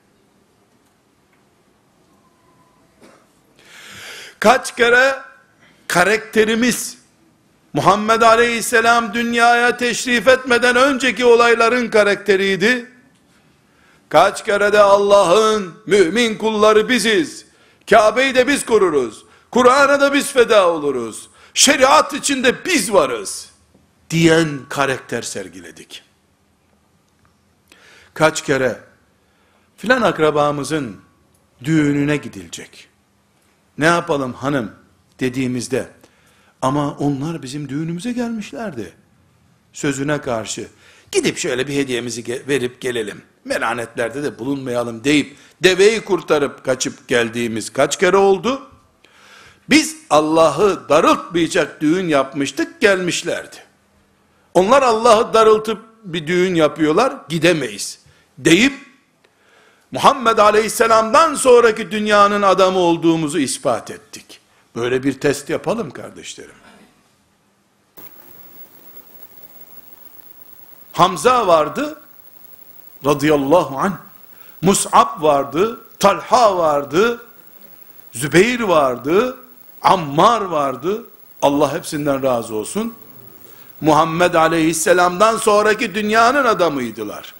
Kaç kere karakterimiz, Muhammed Aleyhisselam dünyaya teşrif etmeden önceki olayların karakteriydi. Kaç kere de Allah'ın mümin kulları biziz, Kabe'yi de biz koruruz, Kur'an'a da biz feda oluruz, şeriat içinde biz varız diyen karakter sergiledik. Kaç kere filan akrabamızın düğününe gidilecek, ne yapalım hanım dediğimizde, ama onlar bizim düğünümüze gelmişlerdi sözüne karşı, gidip şöyle bir hediyemizi verip gelelim, melanetlerde de bulunmayalım deyip deveyi kurtarıp kaçıp geldiğimiz kaç kere oldu? Biz Allah'ı darıltmayacak düğün yapmıştık, gelmişlerdi. Onlar Allah'ı darıltıp bir düğün yapıyorlar, gidemeyiz deyip Muhammed Aleyhisselam'dan sonraki dünyanın adamı olduğumuzu ispat ettik. Böyle bir test yapalım kardeşlerim. Hamza vardı radıyallahu anh, Mus'ab vardı, Talha vardı, Zübeyir vardı, Ammar vardı, Allah hepsinden razı olsun. Muhammed Aleyhisselam'dan sonraki dünyanın adamıydılar.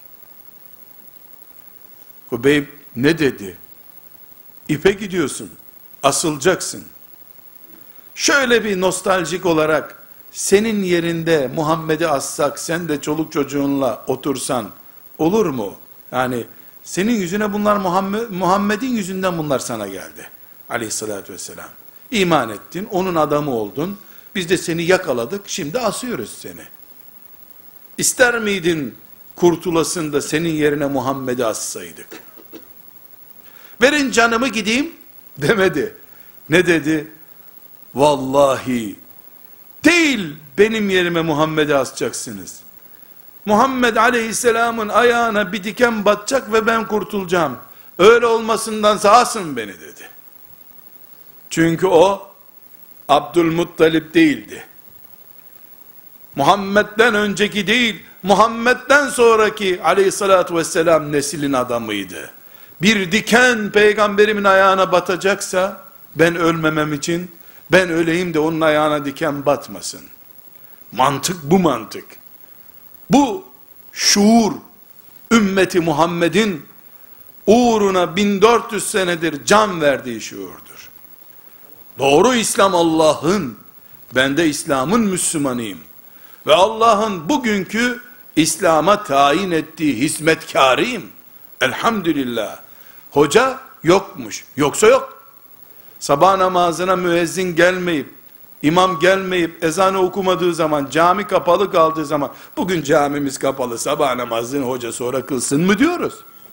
Hubeyb ne dedi? İpe gidiyorsun, asılacaksın. Şöyle bir nostaljik olarak, senin yerinde Muhammed'i assak, sen de çoluk çocuğunla otursan, olur mu? Yani, senin yüzüne bunlar, Muhammed'in yüzünden bunlar sana geldi. Aleyhissalatü vesselam. İman ettin, onun adamı oldun, biz de seni yakaladık, şimdi asıyoruz seni. İster miydin kurtulasın da senin yerine Muhammed'i assaydık? Verin canımı gideyim demedi. Ne dedi? Vallahi değil, benim yerime Muhammed'i asacaksınız. Muhammed Aleyhisselam'ın ayağına bir diken batacak ve ben kurtulacağım. Öyle olmasındansa asın beni dedi. Çünkü o Abdülmuttalip değildi. Muhammed'den önceki değil, Muhammed'den sonraki Aleyhisselatü vesselam neslin adamıydı. Bir diken peygamberimin ayağına batacaksa, ben ölmemem için, ben öleyim de onun ayağına diken batmasın. Mantık bu mantık. Bu şuur, ümmeti Muhammed'in uğruna 1400 senedir can verdiği şuurdur. Doğru İslam Allah'ın, ben de İslam'ın Müslümanıyım. Ve Allah'ın bugünkü İslam'a tayin ettiği hizmetkarıyım. Elhamdülillah. Hoca yokmuş. Yoksa yok. Sabah namazına müezzin gelmeyip, imam gelmeyip, ezanı okumadığı zaman, cami kapalı kaldığı zaman, bugün camimiz kapalı, sabah namazını hoca sonra kılsın mı diyoruz?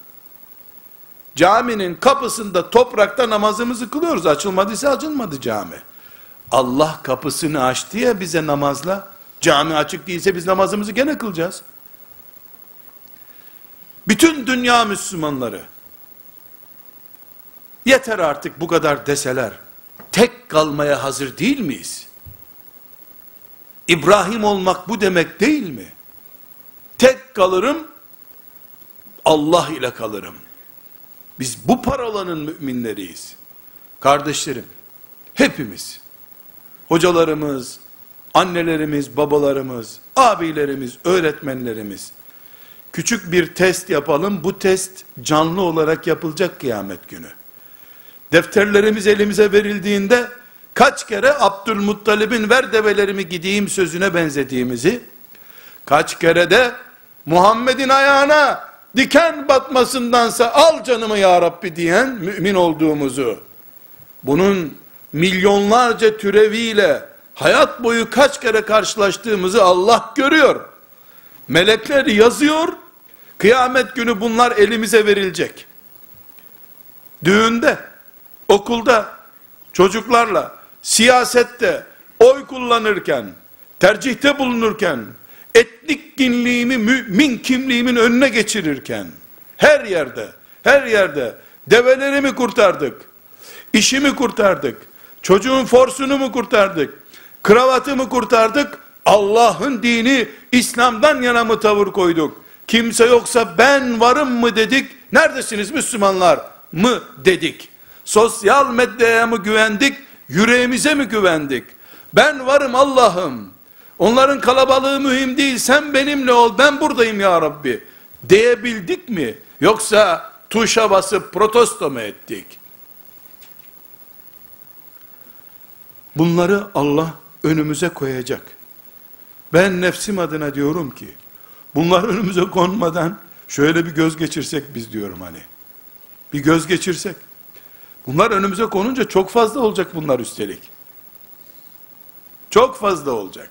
Caminin kapısında toprakta namazımızı kılıyoruz. Açılmadıysa açılmadı cami. Allah kapısını açtı ya bize namazla. Cami açık değilse biz namazımızı gene kılacağız. Bütün dünya Müslümanları yeter artık bu kadar deseler, tek kalmaya hazır değil miyiz? İbrahim olmak bu demek değil mi? Tek kalırım, Allah ile kalırım. Biz bu parolanın müminleriyiz. Kardeşlerim, hepimiz, hocalarımız, annelerimiz, babalarımız, abilerimiz, öğretmenlerimiz, küçük bir test yapalım. Bu test canlı olarak yapılacak kıyamet günü. Defterlerimiz elimize verildiğinde, kaç kere Abdülmuttalib'in ver develerimi gideyim sözüne benzediğimizi, kaç kere de Muhammed'in ayağına diken batmasındansa al canımı ya Rabbi diyen mümin olduğumuzu, bunun milyonlarca türeviyle hayat boyu kaç kere karşılaştığımızı Allah görüyor. Melekler yazıyor, kıyamet günü bunlar elimize verilecek. Düğünde, okulda, çocuklarla, siyasette, oy kullanırken, tercihte bulunurken, etnik kimliğimi, mümin kimliğimin önüne geçirirken, her yerde, develerimi kurtardık, işimi kurtardık, çocuğun forsunu mu kurtardık, kravatımı kurtardık, Allah'ın dini, İslam'dan yana mı tavır koyduk, kimse yoksa ben varım mı dedik, neredesiniz Müslümanlar mı dedik, sosyal medyaya mı güvendik, yüreğimize mi güvendik, ben varım Allah'ım, onların kalabalığı mühim değil, sen benimle ol, ben buradayım ya Rabbi diyebildik mi, yoksa tuşa basıp protesto mu ettik? Bunları Allah önümüze koyacak. Ben nefsim adına diyorum ki, bunlar önümüze konmadan şöyle bir göz geçirsek biz diyorum hani. Bir göz geçirsek. Bunlar önümüze konunca çok fazla olacak bunlar üstelik. Çok fazla olacak.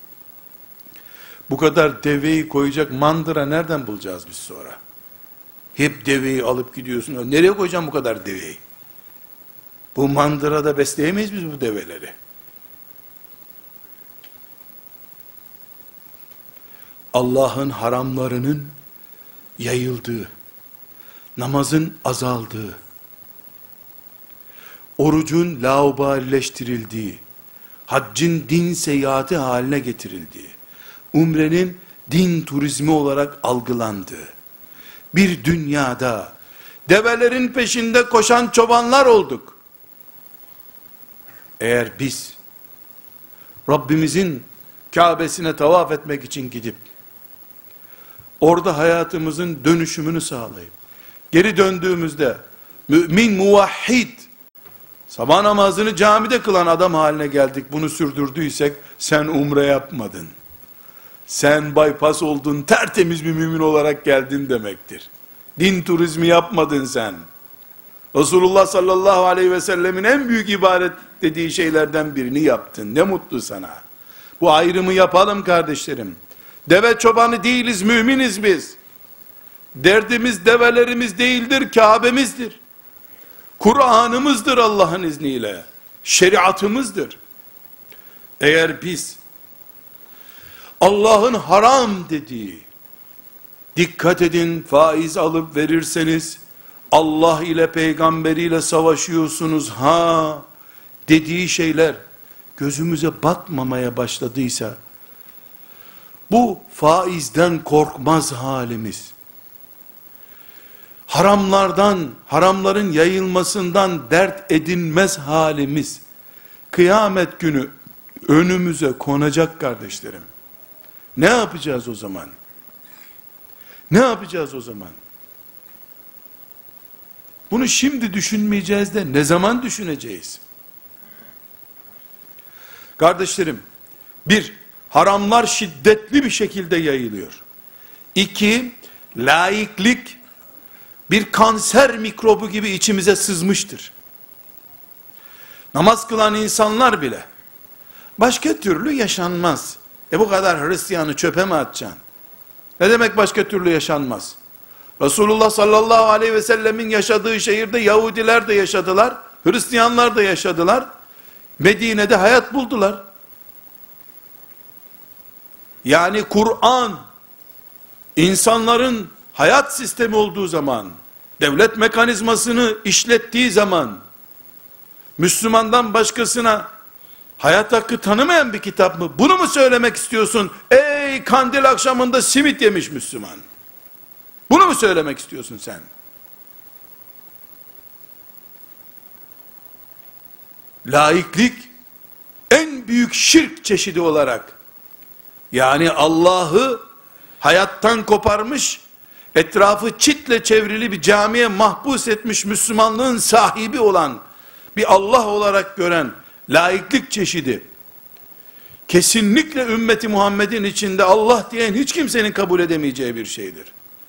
Bu kadar deveyi koyacak mandıra nereden bulacağız biz sonra? Hep deveyi alıp gidiyorsun. Nereye koyacağım bu kadar deveyi? Bu mandırada besleyemeyiz biz bu develeri. Allah'ın haramlarının yayıldığı, namazın azaldığı, orucun laubalileştirildiği, haccın din seyahati haline getirildiği, umrenin din turizmi olarak algılandığı bir dünyada develerin peşinde koşan çobanlar olduk. Eğer biz Rabbimizin Kabe'sine tavaf etmek için gidip orada hayatımızın dönüşümünü sağlayıp geri döndüğümüzde mümin muvahhid sabah namazını camide kılan adam haline geldik, bunu sürdürdüysek sen umre yapmadın. Sen bypass oldun, tertemiz bir mümin olarak geldin demektir. Din turizmi yapmadın sen. Resulullah sallallahu aleyhi ve sellemin en büyük ibadet dediği şeylerden birini yaptın. Ne mutlu sana. Bu ayrımı yapalım kardeşlerim. Deve çobanı değiliz, müminiz biz. Derdimiz develerimiz değildir, Kabe'mizdir. Kur'an'ımızdır Allah'ın izniyle. Şeriatımızdır. Eğer biz Allah'ın haram dediği, dikkat edin, faiz alıp verirseniz Allah ile peygamberiyle savaşıyorsunuz ha dediği şeyler gözümüze batmamaya başladıysa, bu faizden korkmaz halimiz, haramlardan, haramların yayılmasından dert edinmez halimiz, kıyamet günü önümüze konacak kardeşlerim. Ne yapacağız o zaman? Ne yapacağız o zaman? Bunu şimdi düşünmeyeceğiz de ne zaman düşüneceğiz? Kardeşlerim, bir, haramlar şiddetli bir şekilde yayılıyor. İki, laiklik bir kanser mikrobu gibi içimize sızmıştır. Namaz kılan insanlar bile, başka türlü yaşanmaz. Bu kadar Hristiyanı çöpe mi atacaksın? Ne demek başka türlü yaşanmaz? Resulullah sallallahu aleyhi ve sellemin yaşadığı şehirde Yahudiler de yaşadılar, Hristiyanlar da yaşadılar. Medine'de hayat buldular. Yani Kur'an, insanların hayat sistemi olduğu zaman, devlet mekanizmasını işlettiği zaman, Müslümandan başkasına hayat hakkı tanımayan bir kitap mı? Bunu mu söylemek istiyorsun? Ey kandil akşamında simit yemiş Müslüman. Bunu mu söylemek istiyorsun sen? Laiklik en büyük şirk çeşidi olarak, yani Allah'ı hayattan koparmış, etrafı çitle çevrili bir camiye mahpus etmiş Müslümanlığın sahibi olan bir Allah olarak gören laiklik çeşidi, kesinlikle ümmeti Muhammed'in içinde Allah diyen hiç kimsenin kabul edemeyeceği bir şeydir.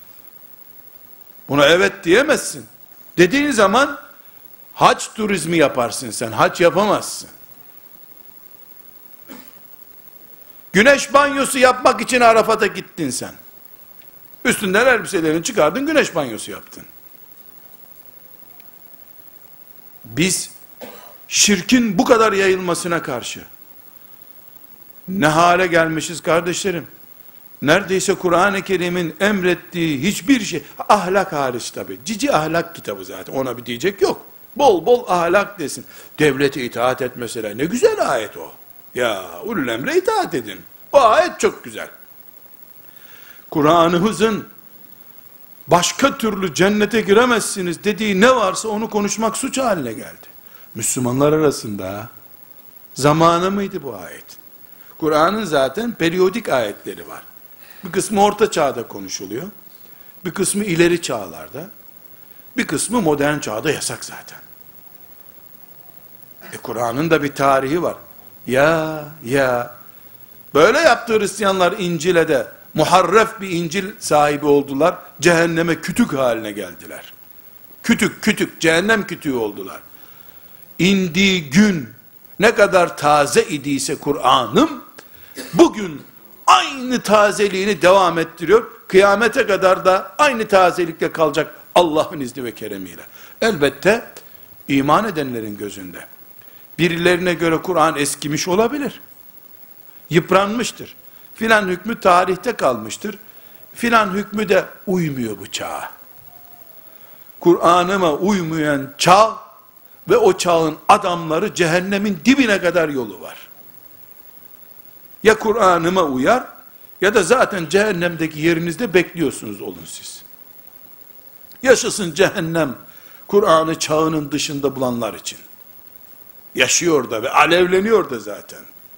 Buna evet diyemezsin. Dediğin zaman hac turizmi yaparsın sen, hac yapamazsın. Güneş banyosu yapmak için Arafat'a gittin sen. Üstünden elbiselerini çıkardın, güneş banyosu yaptın. Biz şirkin bu kadar yayılmasına karşı ne hale gelmişiz kardeşlerim? Neredeyse Kur'an-ı Kerim'in emrettiği hiçbir şey, ahlak hariç tabi, cici ahlak kitabı zaten, ona bir diyecek yok. Bol bol ahlak desin. Devlete itaat et mesela, ne güzel ayet o. Ya ulul emre itaat edin. O ayet çok güzel. Kur'an'ımızın başka türlü cennete giremezsiniz dediği ne varsa onu konuşmak suç haline geldi. Müslümanlar arasında zamanı mıydı bu ayet? Kur'an'ın zaten periyodik ayetleri var. Bir kısmı orta çağda konuşuluyor. Bir kısmı ileri çağlarda. Bir kısmı modern çağda yasak zaten. Kur'an'ın da bir tarihi var. Ya böyle yaptı Hristiyanlar İncil'e de muharref bir İncil sahibi oldular. Cehenneme kütük haline geldiler. Kütük cehennem kütüğü oldular. İndiği gün ne kadar taze idiyse Kur'an'ım, bugün aynı tazeliğini devam ettiriyor. Kıyamete kadar da aynı tazelikle kalacak Allah'ın izni ve keremiyle. Elbette iman edenlerin gözünde. Birilerine göre Kur'an eskimiş olabilir. Yıpranmıştır. Filan hükmü tarihte kalmıştır. Filan hükmü de uymuyor bu çağa. Kur'an'ıma uymayan çağ ve o çağın adamları cehennemin dibine kadar yolu var. Ya Kur'an'ıma uyar ya da zaten cehennemdeki yerinizde bekliyorsunuz olun siz. Yaşasın cehennem Kur'an'ı çağının dışında bulanlar için. Yaşıyor da ve alevleniyor da zaten.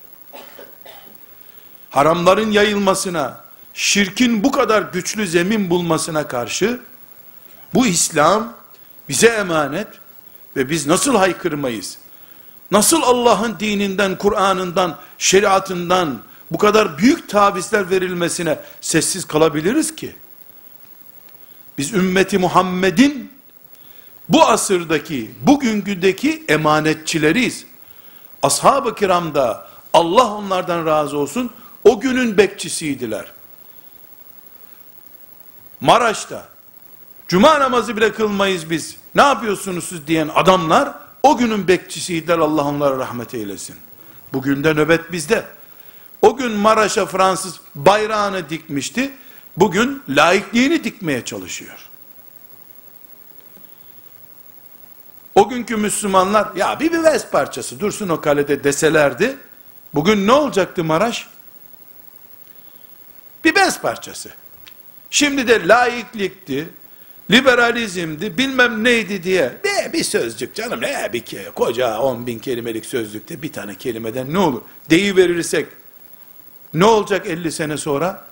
Haramların yayılmasına, şirkin bu kadar güçlü zemin bulmasına karşı, bu İslam bize emanet ve biz nasıl haykırmayız? Nasıl Allah'ın dininden, Kur'an'ından, şeriatından bu kadar büyük tavizler verilmesine sessiz kalabiliriz ki? Biz ümmeti Muhammed'in bu asırdaki, bugünküdeki emanetçileriyiz. Ashab-ı kiram da Allah onlardan razı olsun, o günün bekçisiydiler. Maraş'ta cuma namazı bile kılmayız biz, ne yapıyorsunuz siz diyen adamlar o günün bekçisiydiler, Allah onlara rahmet eylesin. Bugün de nöbet bizde. O gün Maraş'a Fransız bayrağını dikmişti, bugün laikliğini dikmeye çalışıyor. O günkü Müslümanlar, ya bir bez parçası dursun o kalede deselerdi, bugün ne olacaktı Maraş? Bir bez parçası. Şimdi de laiklikti, liberalizmdi, bilmem neydi diye, bir sözcük canım, koca 10.000 kelimelik sözlükte bir tane kelimeden ne olur? Deyiverirsek, Ne olacak 50 sene sonra?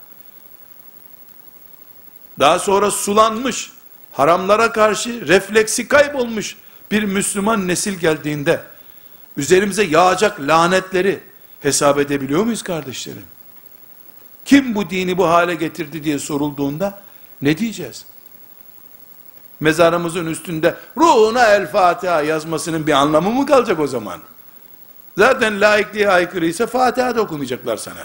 Daha sonra sulanmış, haramlara karşı refleksi kaybolmuş bir Müslüman nesil geldiğinde, üzerimize yağacak lanetleri hesap edebiliyor muyuz kardeşlerim? Kim bu dini bu hale getirdi diye sorulduğunda ne diyeceğiz? Mezarımızın üstünde ruhuna El Fatiha yazmasının bir anlamı mı kalacak o zaman? Zaten laikliğe aykırı ise Fatiha da okumayacaklar sana.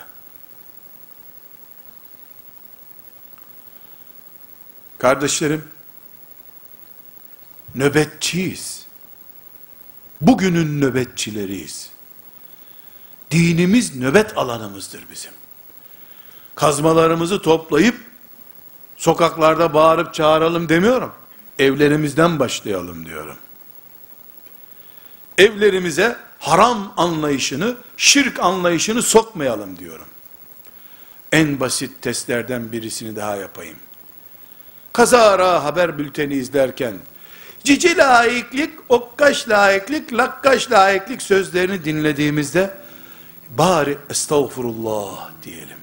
Kardeşlerim, nöbetçiyiz. Bugünün nöbetçileriyiz. Dinimiz nöbet alanımızdır bizim. Kazmalarımızı toplayıp sokaklarda bağırıp çağıralım demiyorum. Evlerimizden başlayalım diyorum. Evlerimize haram anlayışını, şirk anlayışını sokmayalım diyorum. En basit testlerden birisini daha yapayım. Kazara haber bülteni izlerken, cici laiklik, okkaş laiklik, lakkaş laiklik sözlerini dinlediğimizde, bari estağfurullah diyelim.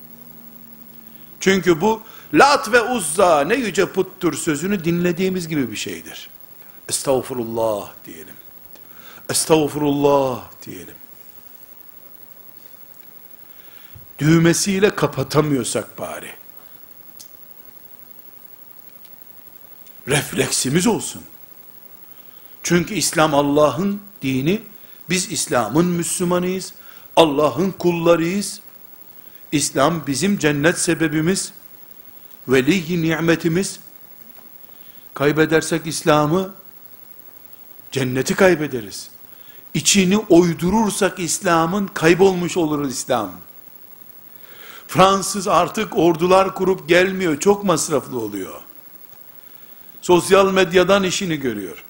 Çünkü bu, Lat ve Uzza ne yüce puttur sözünü dinlediğimiz gibi bir şeydir. Estağfurullah diyelim. Estağfurullah diyelim. Düğmesiyle kapatamıyorsak bari, refleksimiz olsun. Çünkü İslam Allah'ın dini, biz İslam'ın Müslümanıyız, Allah'ın kullarıyız. İslam bizim cennet sebebimiz, veli-i nimetimiz. Kaybedersek İslam'ı, cenneti kaybederiz. İçini oydurursak İslam'ın, kaybolmuş oluruz İslam. Fransız artık ordular kurup gelmiyor, çok masraflı oluyor. Sosyal medyadan işini görüyor.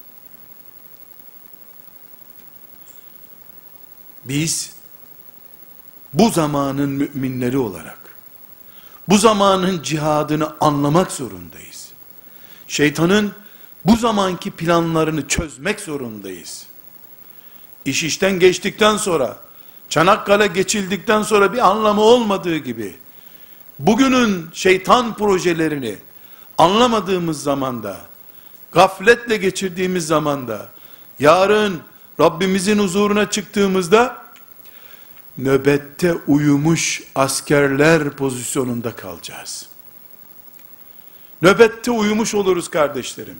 Biz, bu zamanın müminleri olarak, bu zamanın cihadını anlamak zorundayız. Şeytanın bu zamanki planlarını çözmek zorundayız. İş işten geçtikten sonra, Çanakkale geçildikten sonra bir anlamı olmadığı gibi, bugünün şeytan projelerini anlamadığımız zamanda, gafletle geçirdiğimiz zamanda, yarın Rabbimizin huzuruna çıktığımızda, nöbette uyumuş askerler pozisyonunda kalacağız. Nöbette uyumuş oluruz kardeşlerim.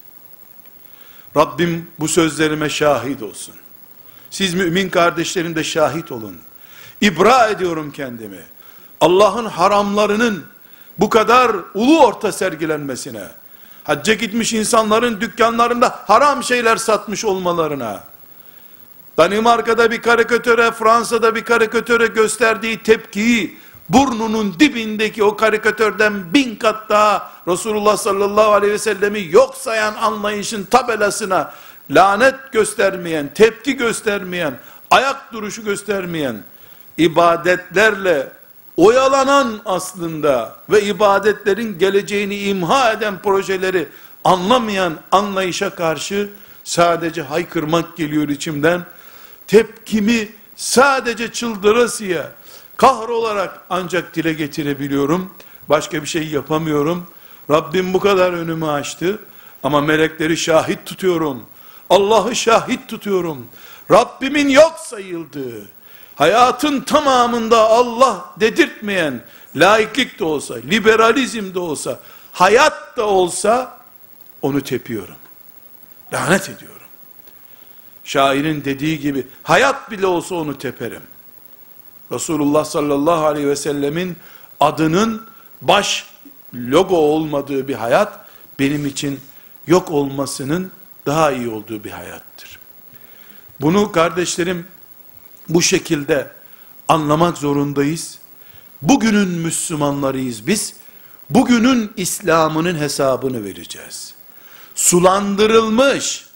Rabbim bu sözlerime şahit olsun. Siz mümin kardeşlerim de şahit olun. İbra ediyorum kendimi. Allah'ın haramlarının bu kadar ulu orta sergilenmesine, hacca gitmiş insanların dükkanlarında haram şeyler satmış olmalarına, Danimarka'da bir karikatöre, Fransa'da bir karikatöre gösterdiği tepkiyi, burnunun dibindeki o karikatörden 1000 kat daha Resulullah sallallahu aleyhi ve sellemi yok sayan anlayışın tabelasına lanet göstermeyen, tepki göstermeyen, ayak duruşu göstermeyen, ibadetlerle oyalanan aslında ve ibadetlerin geleceğini imha eden projeleri anlamayan anlayışa karşı sadece haykırmak geliyor içimden. Tepkimi sadece çıldırasıya, kahrolarak ancak dile getirebiliyorum. Başka bir şey yapamıyorum. Rabbim bu kadar önümü açtı. Ama melekleri şahit tutuyorum. Allah'ı şahit tutuyorum. Rabbimin yok sayıldığı, hayatın tamamında Allah dedirtmeyen, laiklik de olsa, liberalizm de olsa, hayat da olsa, onu tepiyorum. Lanet ediyorum. Şairin dediği gibi, hayat bile olsa onu teperim. Resulullah sallallahu aleyhi ve sellemin adının baş logo olmadığı bir hayat, benim için yok olmasının daha iyi olduğu bir hayattır. Bunu kardeşlerim, bu şekilde anlamak zorundayız. Bugünün Müslümanlarıyız biz. Bugünün İslam'ının hesabını vereceğiz. Sulandırılmış,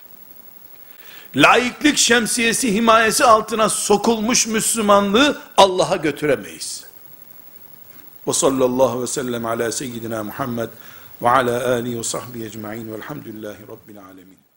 laiklik şemsiyesi himayesi altına sokulmuş Müslümanlığı Allah'a götüremeyiz. Ve sallallahu ve sellem ala seyyidina Muhammed ve ala alihi ve sahbihi ecma'in velhamdülillahi rabbil alemin.